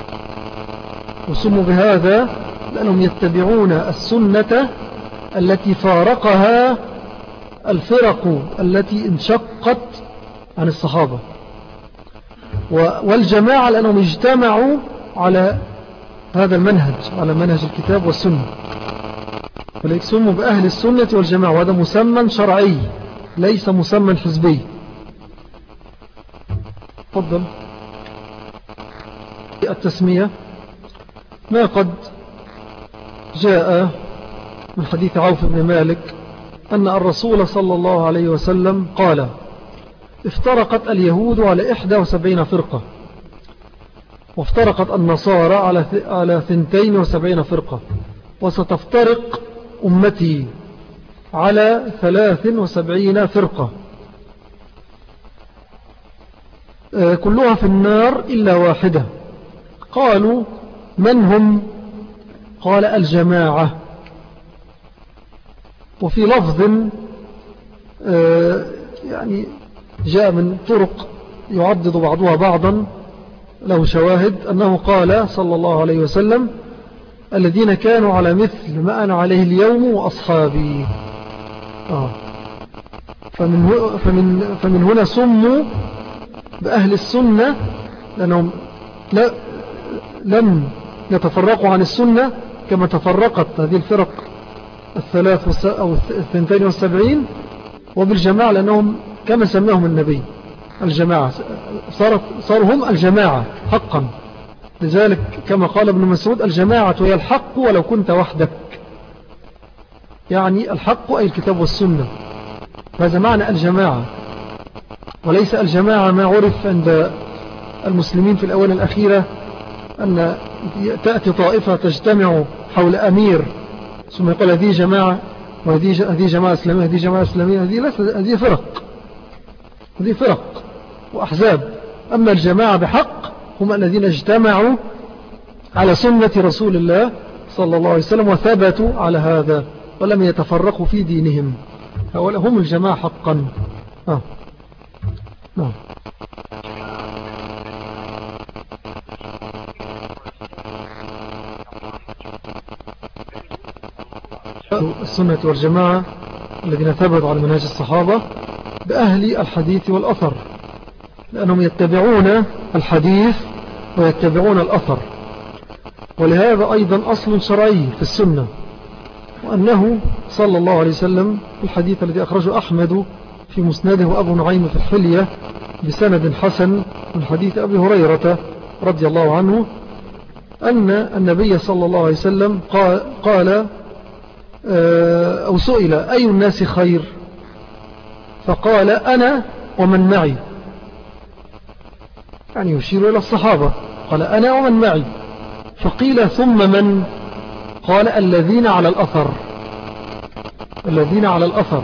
وسموا بهذا لأنهم يتبعون السنة التي فارقها الفرق التي انشقت عن الصحابة، والجماعة لأنهم اجتمعوا على هذا المنهج، على منهج الكتاب والسنة، ولذلك سموا بأهل السنة والجماعة، وهذا مسمى شرعي ليس مسمى حزبي. تفضل. التسمية ما قد جاء من حديث عوف بن مالك أن الرسول صلى الله عليه وسلم قال: افترقت اليهود على 71 فرقة، وافترقت النصارى على 72 فرقة، وستفترق أمتي على 73 فرقة كلها في النار إلا واحدة. قالوا من هم؟ قال الجماعة. وفي لفظ يعني جاء من طرق يعضد بعضها بعضا له شواهد أنه قال صلى الله عليه وسلم الذين كانوا على مثل ما أنا عليه اليوم وأصحابي. فمن هنا سموا بأهل السنة لأنهم لم يتفرقوا عن السنة كما تفرقت هذه الفرق 72، وبالجماعة لأنهم كما سماهم النبي الجماعة، صاروا هم الجماعة حقا. لذلك كما قال ابن مسعود الجماعة هي الحق ولو كنت وحدك، يعني الحق أي الكتاب والسنة، هذا معنى الجماعة، وليس الجماعة ما عرف عند المسلمين في الأوان الأخيرة أن تأتي طائفة تجتمع حول أمير ثم يقول هذه جماعة وهذه جماعة إسلامية، هذه جماعة إسلامية، هذه فرق وأحزاب. أما الجماعة بحق هم الذين اجتمعوا على سنة رسول الله صلى الله عليه وسلم وثبتوا على هذا ولم يتفرقوا في دينهم، هؤلاء هم الجماعة حقا. نعم. السنة والجماعة الذين ثبتوا على منهج الصحابة بأهل الحديث والأثر، لأنهم يتبعون الحديث ويتبعون الأثر. ولهذا أيضا أصل شرعي في السنة، وأنه صلى الله عليه وسلم الحديث الذي أخرجه أحمد في مسنده وأبو نعيم في الحلية بسند حسن من حديث أبي هريرة رضي الله عنه أن النبي صلى الله عليه وسلم قال أو سئل أي الناس خير؟ فقال أنا ومن معي، يعني يشير إلى الصحابة، قال أنا ومن معي. فقيل ثم من؟ قال الذين على الأثر، الذين على الأثر.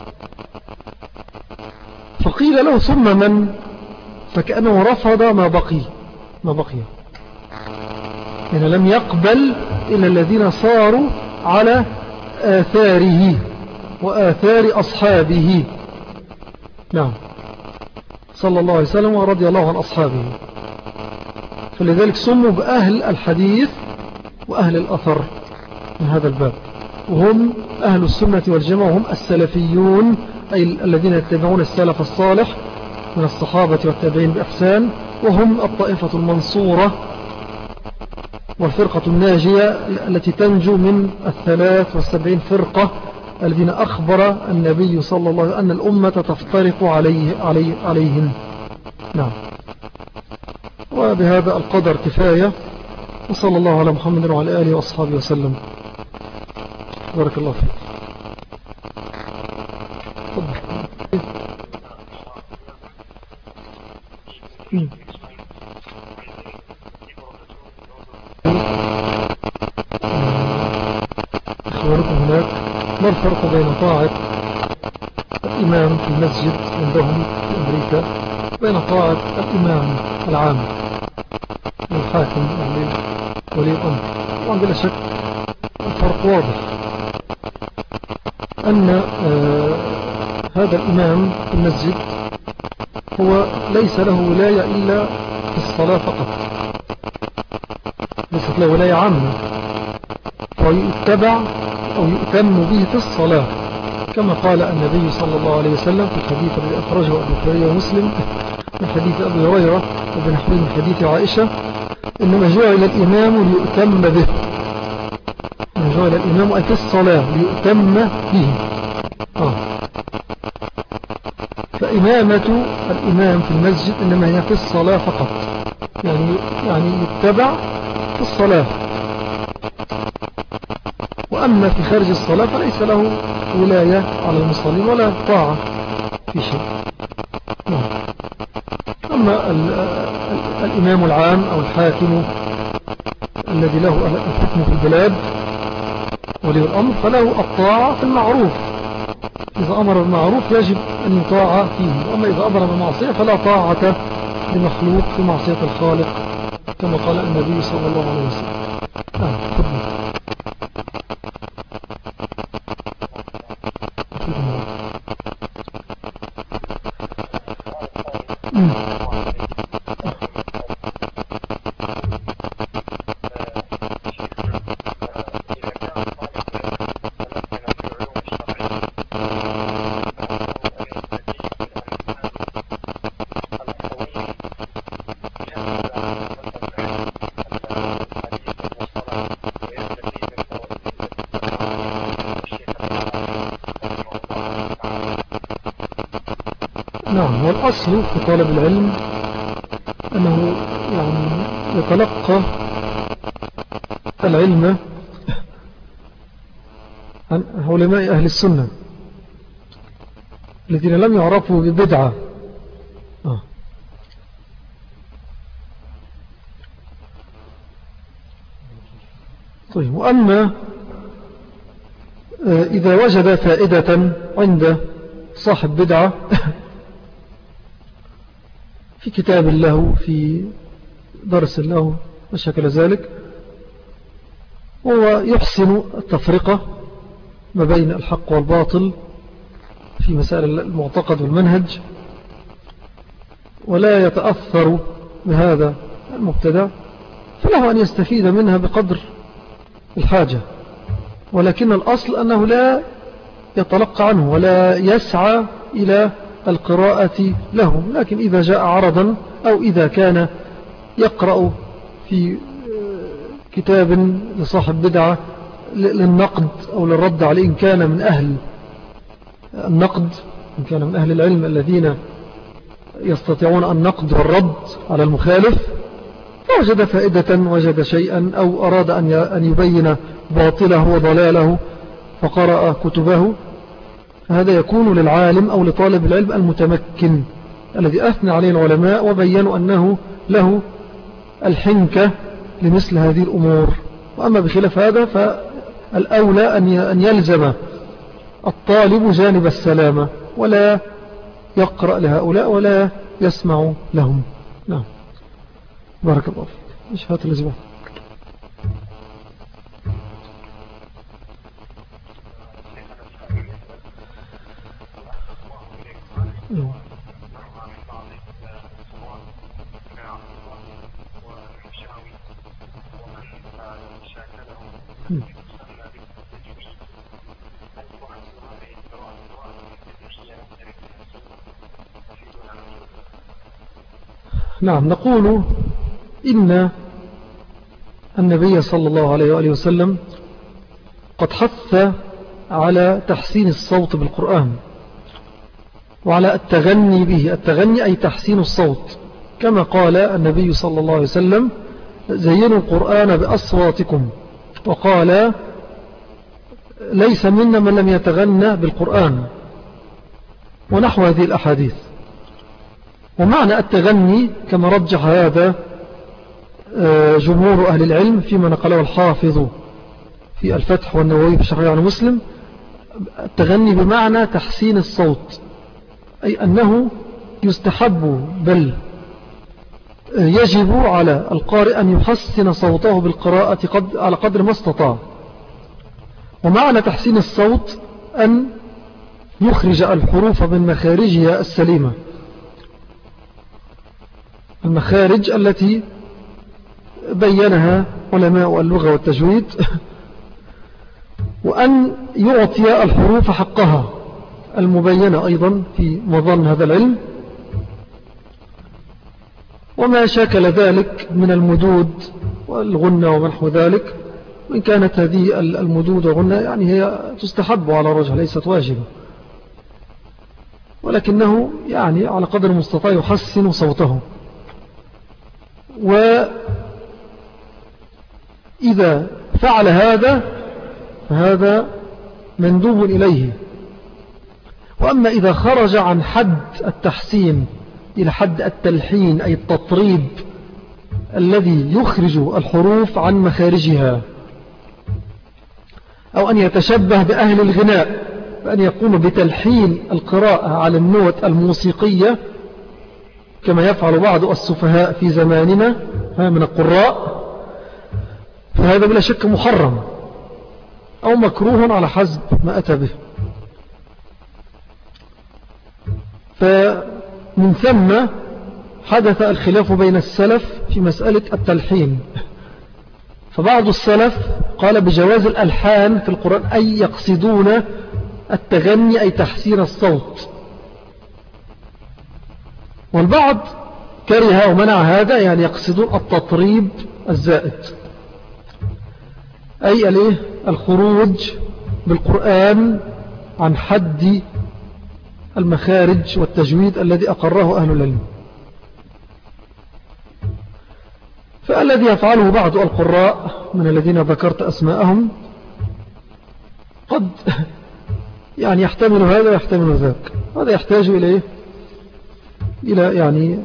فقيل له ثم من؟ فكأنه رفض ما بقي، يعني لم يقبل إلا الذين صاروا على آثاره وآثار أصحابه. نعم، صلى الله عليه وسلم ورضي الله عن أصحابه. فلذلك سموا بأهل الحديث وأهل الأثر من هذا الباب، وهم أهل السنة والجماعة، هم السلفيون أي الذين يتبعون السلف الصالح من الصحابة والتابعين بإحسان، وهم الطائفة المنصورة والفرقة الناجية التي تنجو من 73 فرقة الذين أخبر النبي صلى الله عليه وسلم أن الأمة تفترق عليهم. نعم. وبهذا القدر كفاية، وصلى الله على محمد وعلى آله وأصحابه وسلم. بارك الله فيك. أخبركم هناك ما الفرق بين طاعة الإمام في المسجد عندهم في أمريكا بين طاعة الإمام العام والحاكم ولي الأمر؟ طبعا بلا شك الفرق واضح، أن هذا الإمام في المسجد هو ليس له ولاية إلا في الصلاة فقط، ليست له ولاية عامة، ويتبع أو يؤتم به في الصلاة، كما قال النبي صلى الله عليه وسلم في الحديث الذي أخرجه أبو داود ومسلم من حديث أبي هريرة وبنحوه من حديث عائشة: إنما جعل الإمام ليؤتم به، إنما جعل الإمام في الصلاة ليؤتم به. فإمامة الإمام في المسجد إنما هي في الصلاة فقط، يعني يتبع في الصلاة، وأما في خارج الصلاة فليس له ولاية على المصلين ولا طاعة في شيء. أما الإمام العام أو الحاكم الذي له الحكم في البلاد ولي الأمر فله الطاعة في المعروف إذا أمر بالمعروف يجب أن يطاع فيه، وأما إذا أمر بالمعصية فلا طاعة لمخلوق في معصية الخالق كما قال النبي صلى الله عليه وسلم. نعم، والأصل في طالب العلم أنه يعني يتلقى العلم عن علماء أهل السنة الذين لم يعرفوا ببدعة. طيب، وأما إذا وجد فائدة عند صاحب بدعة في كتاب له، في درس له، ما شكل ذلك، هو يحسن التفرقة ما بين الحق والباطل في مسائل المعتقد والمنهج، ولا يتأثر بهذا المبتدع، فله أن يستفيد منها بقدر الحاجة، ولكن الأصل أنه لا يتلقى عنه ولا يسعى إلى القراءة له. لكن إذا جاء عرضا أو إذا كان يقرأ في كتاب لصاحب بدعة للنقد أو للرد عليه، إن كان من أهل النقد، إن كان من أهل العلم الذين يستطيعون النقد والرد على المخالف، فوجد فائدة، وجد شيئا، أو أراد أن يبين باطله وضلاله فقرأ كتبه، هذا يكون للعالم أو لطالب العلم المتمكن الذي أثنى عليه العلماء وبينوا أنه له الحنكة لمثل هذه الأمور. وأما بخلاف هذا فالأولى أن يلزم الطالب جانب السلامة، ولا يقرأ لهؤلاء ولا يسمع لهم. نعم، بارك الله فيك. إيش هات الأزباط؟ نعم، نقول إن النبي صلى الله عليه وآله وسلم قد حث على تحسين الصوت بالقرآن وعلى التغني به. التغني أي تحسين الصوت، كما قال النبي صلى الله عليه وسلم: زينوا القرآن بأصواتكم، وقال: ليس منا من لم يتغنى بالقرآن، ونحو هذه الأحاديث. ومعنى التغني كما رجح هذا جمهور أهل العلم فيما نقله الحافظ في الفتح والنووي في شرح مسلم، التغني بمعنى تحسين الصوت، أي أنه يستحب بل يجب على القارئ أن يحسن صوته بالقراءة على قدر ما استطاع. ومعنى تحسين الصوت أن يخرج الحروف من مخارجها السليمة، المخارج التي بينها علماء اللغة والتجويد، وأن يعطي الحروف حقها المبينة أيضا في مظن هذا العلم، وما شاكل ذلك من المدود والغنة ومنحو ذلك. وإن كانت هذه المدود والغنة يعني هي تستحب على الرجل، ليست واجبة، ولكنه يعني على قدر المستطاع يحسن صوته. وإذا فعل هذا فهذا مندوب إليه. وأما إذا خرج عن حد التحسين إلى حد التلحين أي التطريب الذي يخرج الحروف عن مخارجها، أو أن يتشبه بأهل الغناء بأن يقوم بتلحين القراءة على النوت الموسيقية كما يفعل بعض السفهاء في زماننا من القراء، فهذا بلا شك محرم أو مكروه على حسب ما أتى به. فمن ثم حدث الخلاف بين السلف في مسألة التلحين، فبعض السلف قال بجواز الألحان في القرآن، أي يقصدون التغني أي تحسين الصوت، والبعض كره ومنع هذا، يعني يقصدون التطريب الزائد، أي الخروج بالقرآن عن حد المخارج والتجويد الذي أقره أهل العلم. فالذي يفعله بعض القراء من الذين ذكرت أسماءهم قد يعني يحتمل هذا ويحتمل ذاك، هذا يحتاج إلى يعني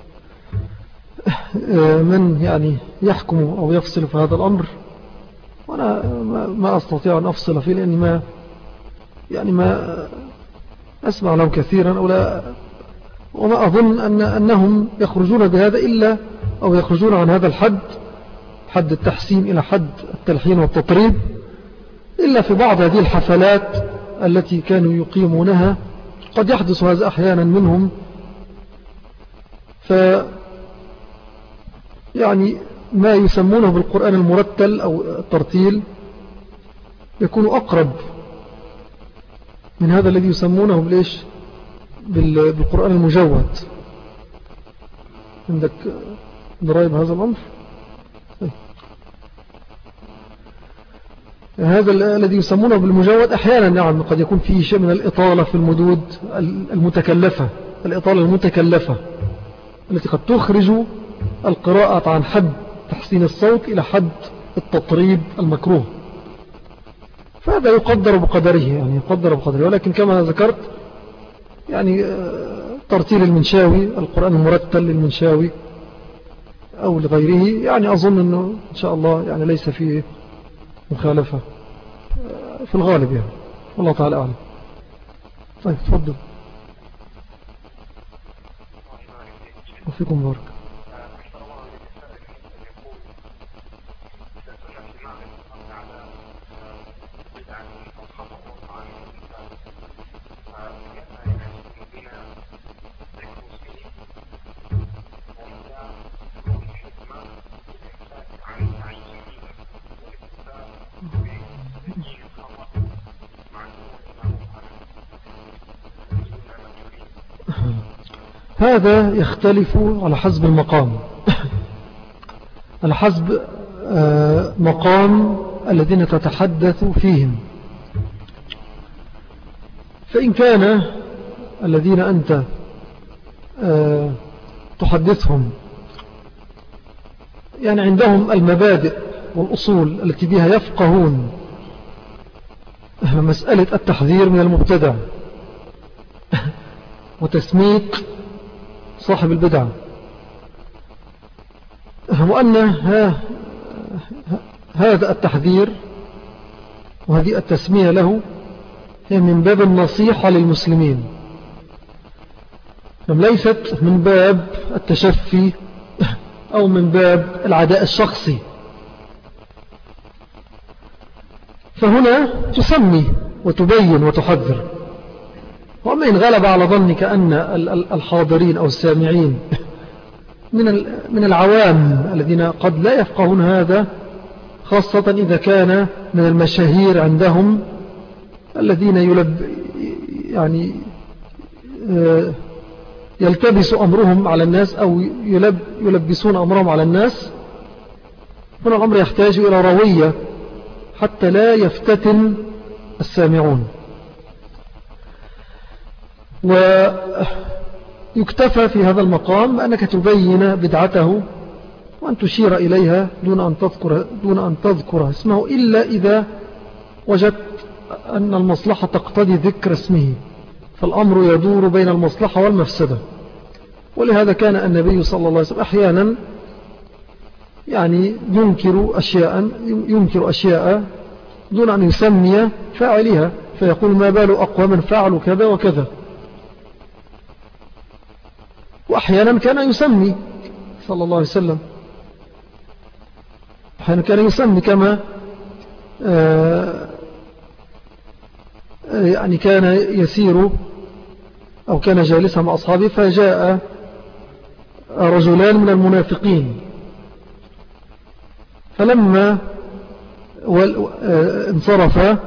من يعني يحكم أو يفصل في هذا الأمر، وأنا ما أستطيع أن أفصل فيه، لأني ما أسمع لهم كثيرا وما أظن أنهم يخرجون بهذا إلا أو يخرجون عن هذا الحد، حد التحسين إلى حد التلحين والتطريب، إلا في بعض هذه الحفلات التي كانوا يقيمونها، قد يحدث هذا أحيانا منهم. يعني ما يسمونه بالقرآن المرتل أو الترتيل يكون أقرب من هذا الذي يسمونه بالقرآن المجود. عندك ضرائب هذا الأمر؟ هذا الذي يسمونه بالمجود أحيانا نعم قد يكون فيه شيء من الإطالة في المدود المتكلفة، الإطالة المتكلفة التي قد تخرج القراءة عن حد تحسين الصوت إلى حد التطريب المكروه، فهذا يقدر بقدره، يعني يقدر بقدره. ولكن كما ذكرت يعني ترتيل المنشاوي، القرآن المرتل للمنشاوي أو لغيره، يعني أظن أنه إن شاء الله يعني ليس فيه مخالفة في الغالب، يعني والله تعالى أعلم. طيب تفضل. وفيكم بارك. هذا يختلف على حسب المقام، على حسب مقام الذين تتحدث فيهم. فإن كان الذين أنت تحدثهم يعني عندهم المبادئ والأصول التي بها يفقهون مسألة التحذير من المبتدع وتسميك صاحب البدعة، وأن هذا التحذير وهذه التسمية له هي من باب النصيحة للمسلمين، ليست من باب التشفي أو من باب العداء الشخصي. فهنا تسمي وتبين وتحذر. وأما إن غلب على ظنك أن الحاضرين أو السامعين من العوام الذين قد لا يفقهون هذا، خاصة إذا كان من المشاهير عندهم الذين يعني يلتبس أمرهم على الناس أو يلبسون أمرهم على الناس، هنا الأمر يحتاج إلى روية حتى لا يفتتن السامعون. ويكتفى في هذا المقام أنك تبين بدعته وأن تشير إليها دون أن تذكر اسمه، إلا إذا وجدت أن المصلحة تقتضي ذكر اسمه، فالأمر يدور بين المصلحة والمفسدة. ولهذا كان النبي صلى الله عليه وسلم أحيانا يعني ينكر أشياء دون أن يسمي فاعلها، فيقول ما بال أقواما فعلوا كذا وكذا. وأحيانا كان يسمي صلى الله عليه وسلم، أحيانا كان يسمي كما يعني كان يسير أو كان جالسا مع أصحابه فجاء رجلان من المنافقين، فلما انصرفا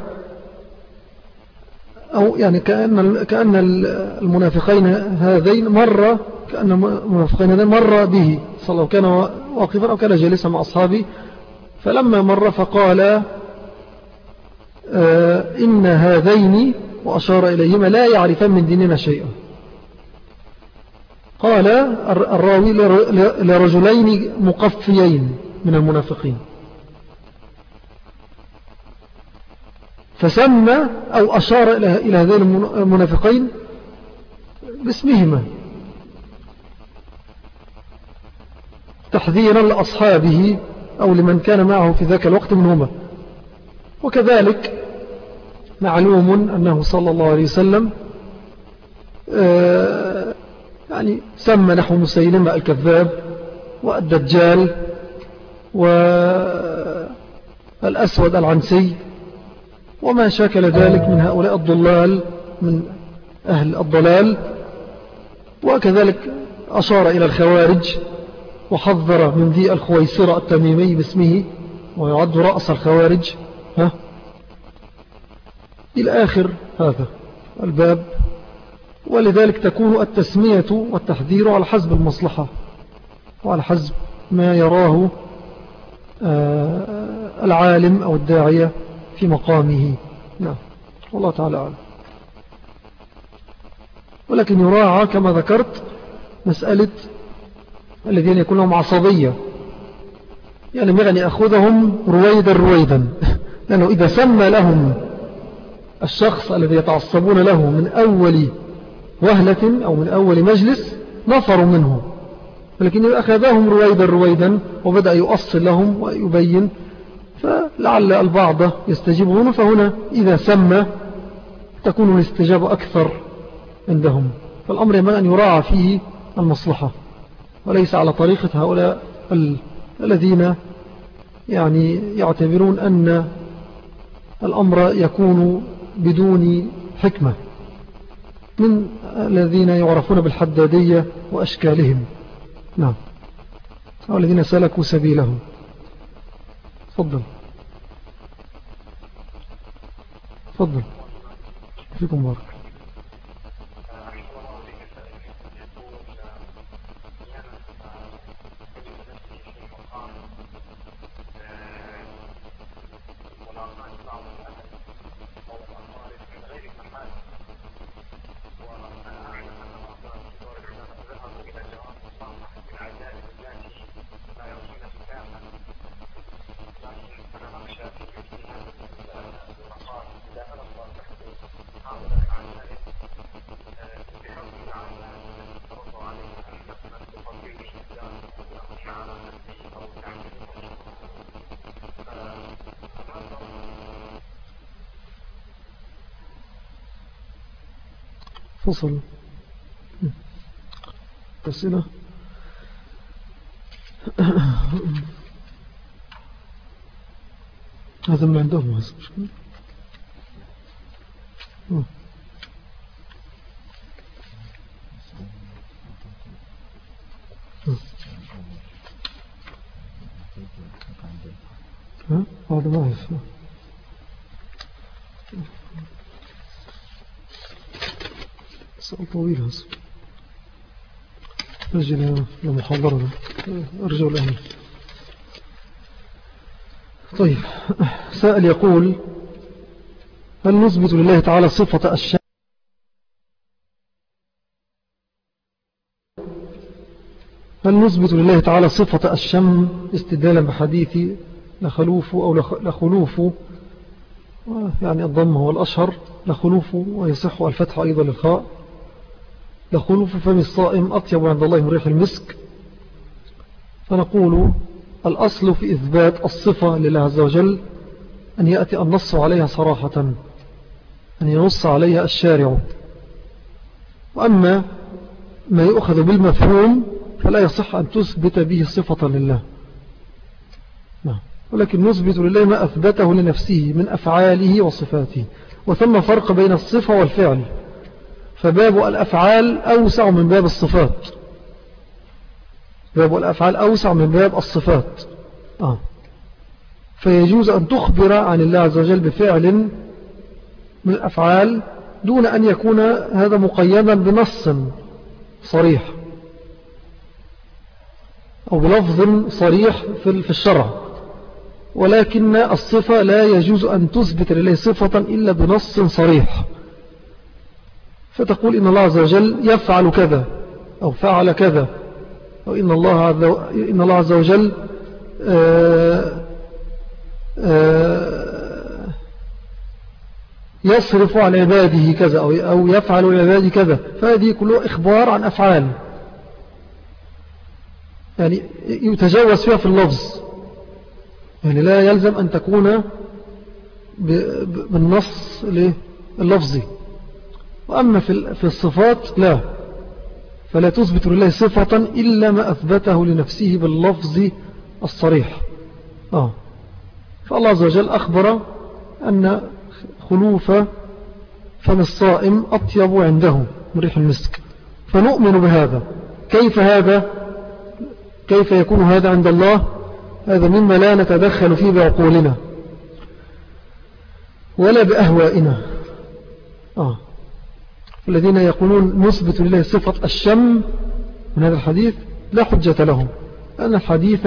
أو يعني كأن المنافقين هذين مر به صلى الله، كان واقفا أو كان جالسا مع أصحابه، فلما مر فقال إن هذين وأشار إليهما لا يعرفان من ديننا شيئا. قال الراوي لرجلين مقفيين من المنافقين، فسمى أو أشار إلى هذين المنافقين باسمهما تحذيرا لأصحابه أو لمن كان معه في ذاك الوقت منهما. وكذلك معلوم أنه صلى الله عليه وسلم يعني سمى نحو مسيلمة الكذاب والدجال والأسود العنسي وما شاكل ذلك من هؤلاء الضلال من أهل الضلال. وكذلك أشار إلى الخوارج وحذر من ذي الخويصرة التميمي باسمه ويعد رأس الخوارج إلى آخر هذا الباب. ولذلك تكون التسمية والتحذير على حسب المصلحة وعلى حسب ما يراه العالم أو الداعية في مقامه. نعم والله تعالى أعلم. ولكن يراعى كما ذكرت مسألة الذين يكون لهم عصبية، يعني أخذهم رويدا لأنه إذا سمى لهم الشخص الذي يتعصبون له من أول وهلة أو من أول مجلس نفروا منه، ولكن أخذهم رويدا وبدأ يؤصل لهم ويبين، فلعل البعض يستجيبون. فهنا إذا سمى تكون الاستجابة أكثر عندهم. فالأمر ينبغي أن يراعى فيه المصلحة وليس على طريقة هؤلاء الذين يعني يعتبرون أن الأمر يكون بدون حكمة، من الذين يعرفون بالحدادية وأشكالهم. نعم أو الذين سلكوا سبيلهم. تفضل فيكم بارك. فصل أسئلة. هذا من عندهم هذا مشكلة. هذا ما هي سؤال طويل هذا. أجل لمحاضرة أرجو الأهل. طيب سائل يقول هل نثبت لله تعالى صفة الشم استدلالا بحديث لخلوف أو لخلوف، يعني الضم هو الأشهر، لخلوف ويصح الفتح أيضا للخاء، لخلوف فم الصائم أطيب عند الله من ريح المسك. فنقول الأصل في إثبات الصفة لله عز وجل أن يأتي النص عليها صراحة، أن ينص عليها الشارع. وأما ما يؤخذ بالمفهوم فلا يصح أن تثبت به صفة لله، ولكن نثبت لله ما أثبته لنفسه من أفعاله وصفاته. وثم فرق بين الصفة والفعل، فباب الأفعال أوسع من باب الصفات. باب الأفعال أوسع من باب الصفات. فيجوز أن تخبر عن الله عز وجل بفعل من الأفعال دون أن يكون هذا مقيدا بنص صريح أو بلفظ صريح في الشرع، ولكن الصفة لا يجوز أن تثبت لله صفة إلا بنص صريح. فتقول إن الله عز وجل يفعل كذا أو فعل كذا، أو إن الله عز وجل يصرف عن عباده كذا أو يفعل لعباده كذا، فهذه كلها إخبار عن أفعال، يعني يتجاوز فيها في اللفظ، يعني لا يلزم أن تكون بالنص اللفظي. وأما في الصفات لا، فلا تثبت لله صفة إلا ما أثبته لنفسه باللفظ الصريح. فالله عز وجل أخبر أن خلوف فم الصائم أطيب عنده من ريح المسك، فنؤمن بهذا. كيف يكون هذا عند الله؟ هذا مما لا نتدخل فيه بعقولنا ولا بأهوائنا. الذين يقولون نثبت لله صفة الشم من هذا الحديث لا حجة لهم، لأن الحديث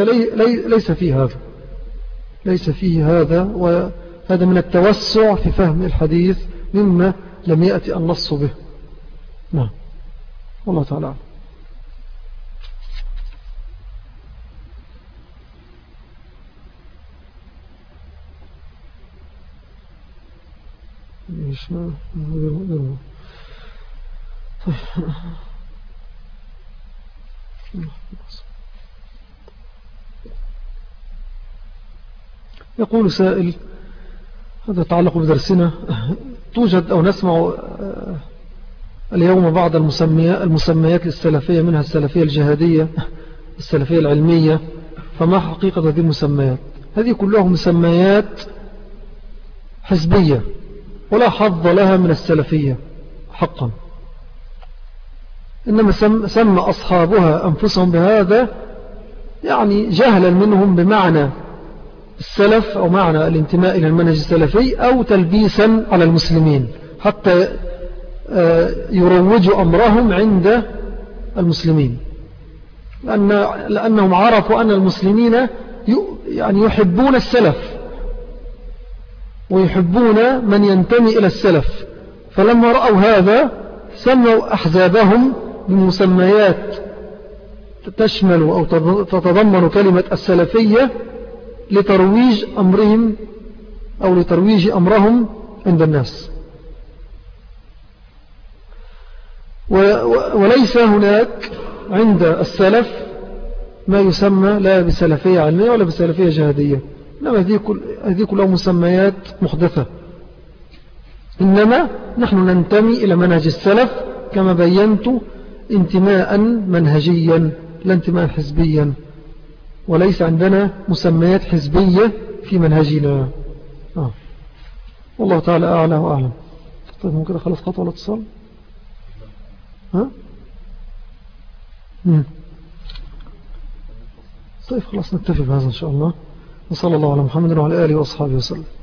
ليس فيه هذا، وهذا من التوسع في فهم الحديث مما لم يأتي النص به. نعم، والله تعالى. يقول سائل، هذا يتعلق بدرسنا، توجد أو نسمع اليوم بعض المسميات للسلفية، منها السلفية الجهادية، السلفية العلمية، فما حقيقة هذه المسميات؟ هذه كلها مسميات حزبية ولا حظ لها من السلفية حقا، إنما سمى أصحابها أنفسهم بهذا يعني جهلا منهم بمعنى السلف أو معنى الانتماء إلى المنهج السلفي، أو تلبيسا على المسلمين حتى يروجوا أمرهم عند المسلمين، لأنهم عرفوا أن المسلمين يعني يحبون السلف ويحبون من ينتمي إلى السلف، فلما رأوا هذا سموا أحزابهم بمسميات تشمل أو تتضمن كلمة السلفية لترويج أمرهم أو لترويج أمرهم عند الناس. وليس هناك عند السلف ما يسمى لا بسلفية علمية ولا بسلفية جهادية، إنما هذه كلها مسميات محدثة. إنما نحن ننتمي إلى منهج السلف كما بينت، انتماء منهجيا لا انتماء حزبيا، وليس عندنا مسميات حزبية في منهجنا. والله تعالى أعلى وأعلم. طيب ممكن خلص خطوة ولا اتصال؟ طيب خلاص نكتفي بهذا إن شاء الله، وصلى الله على محمد وعلى آله وأصحابه وسلم.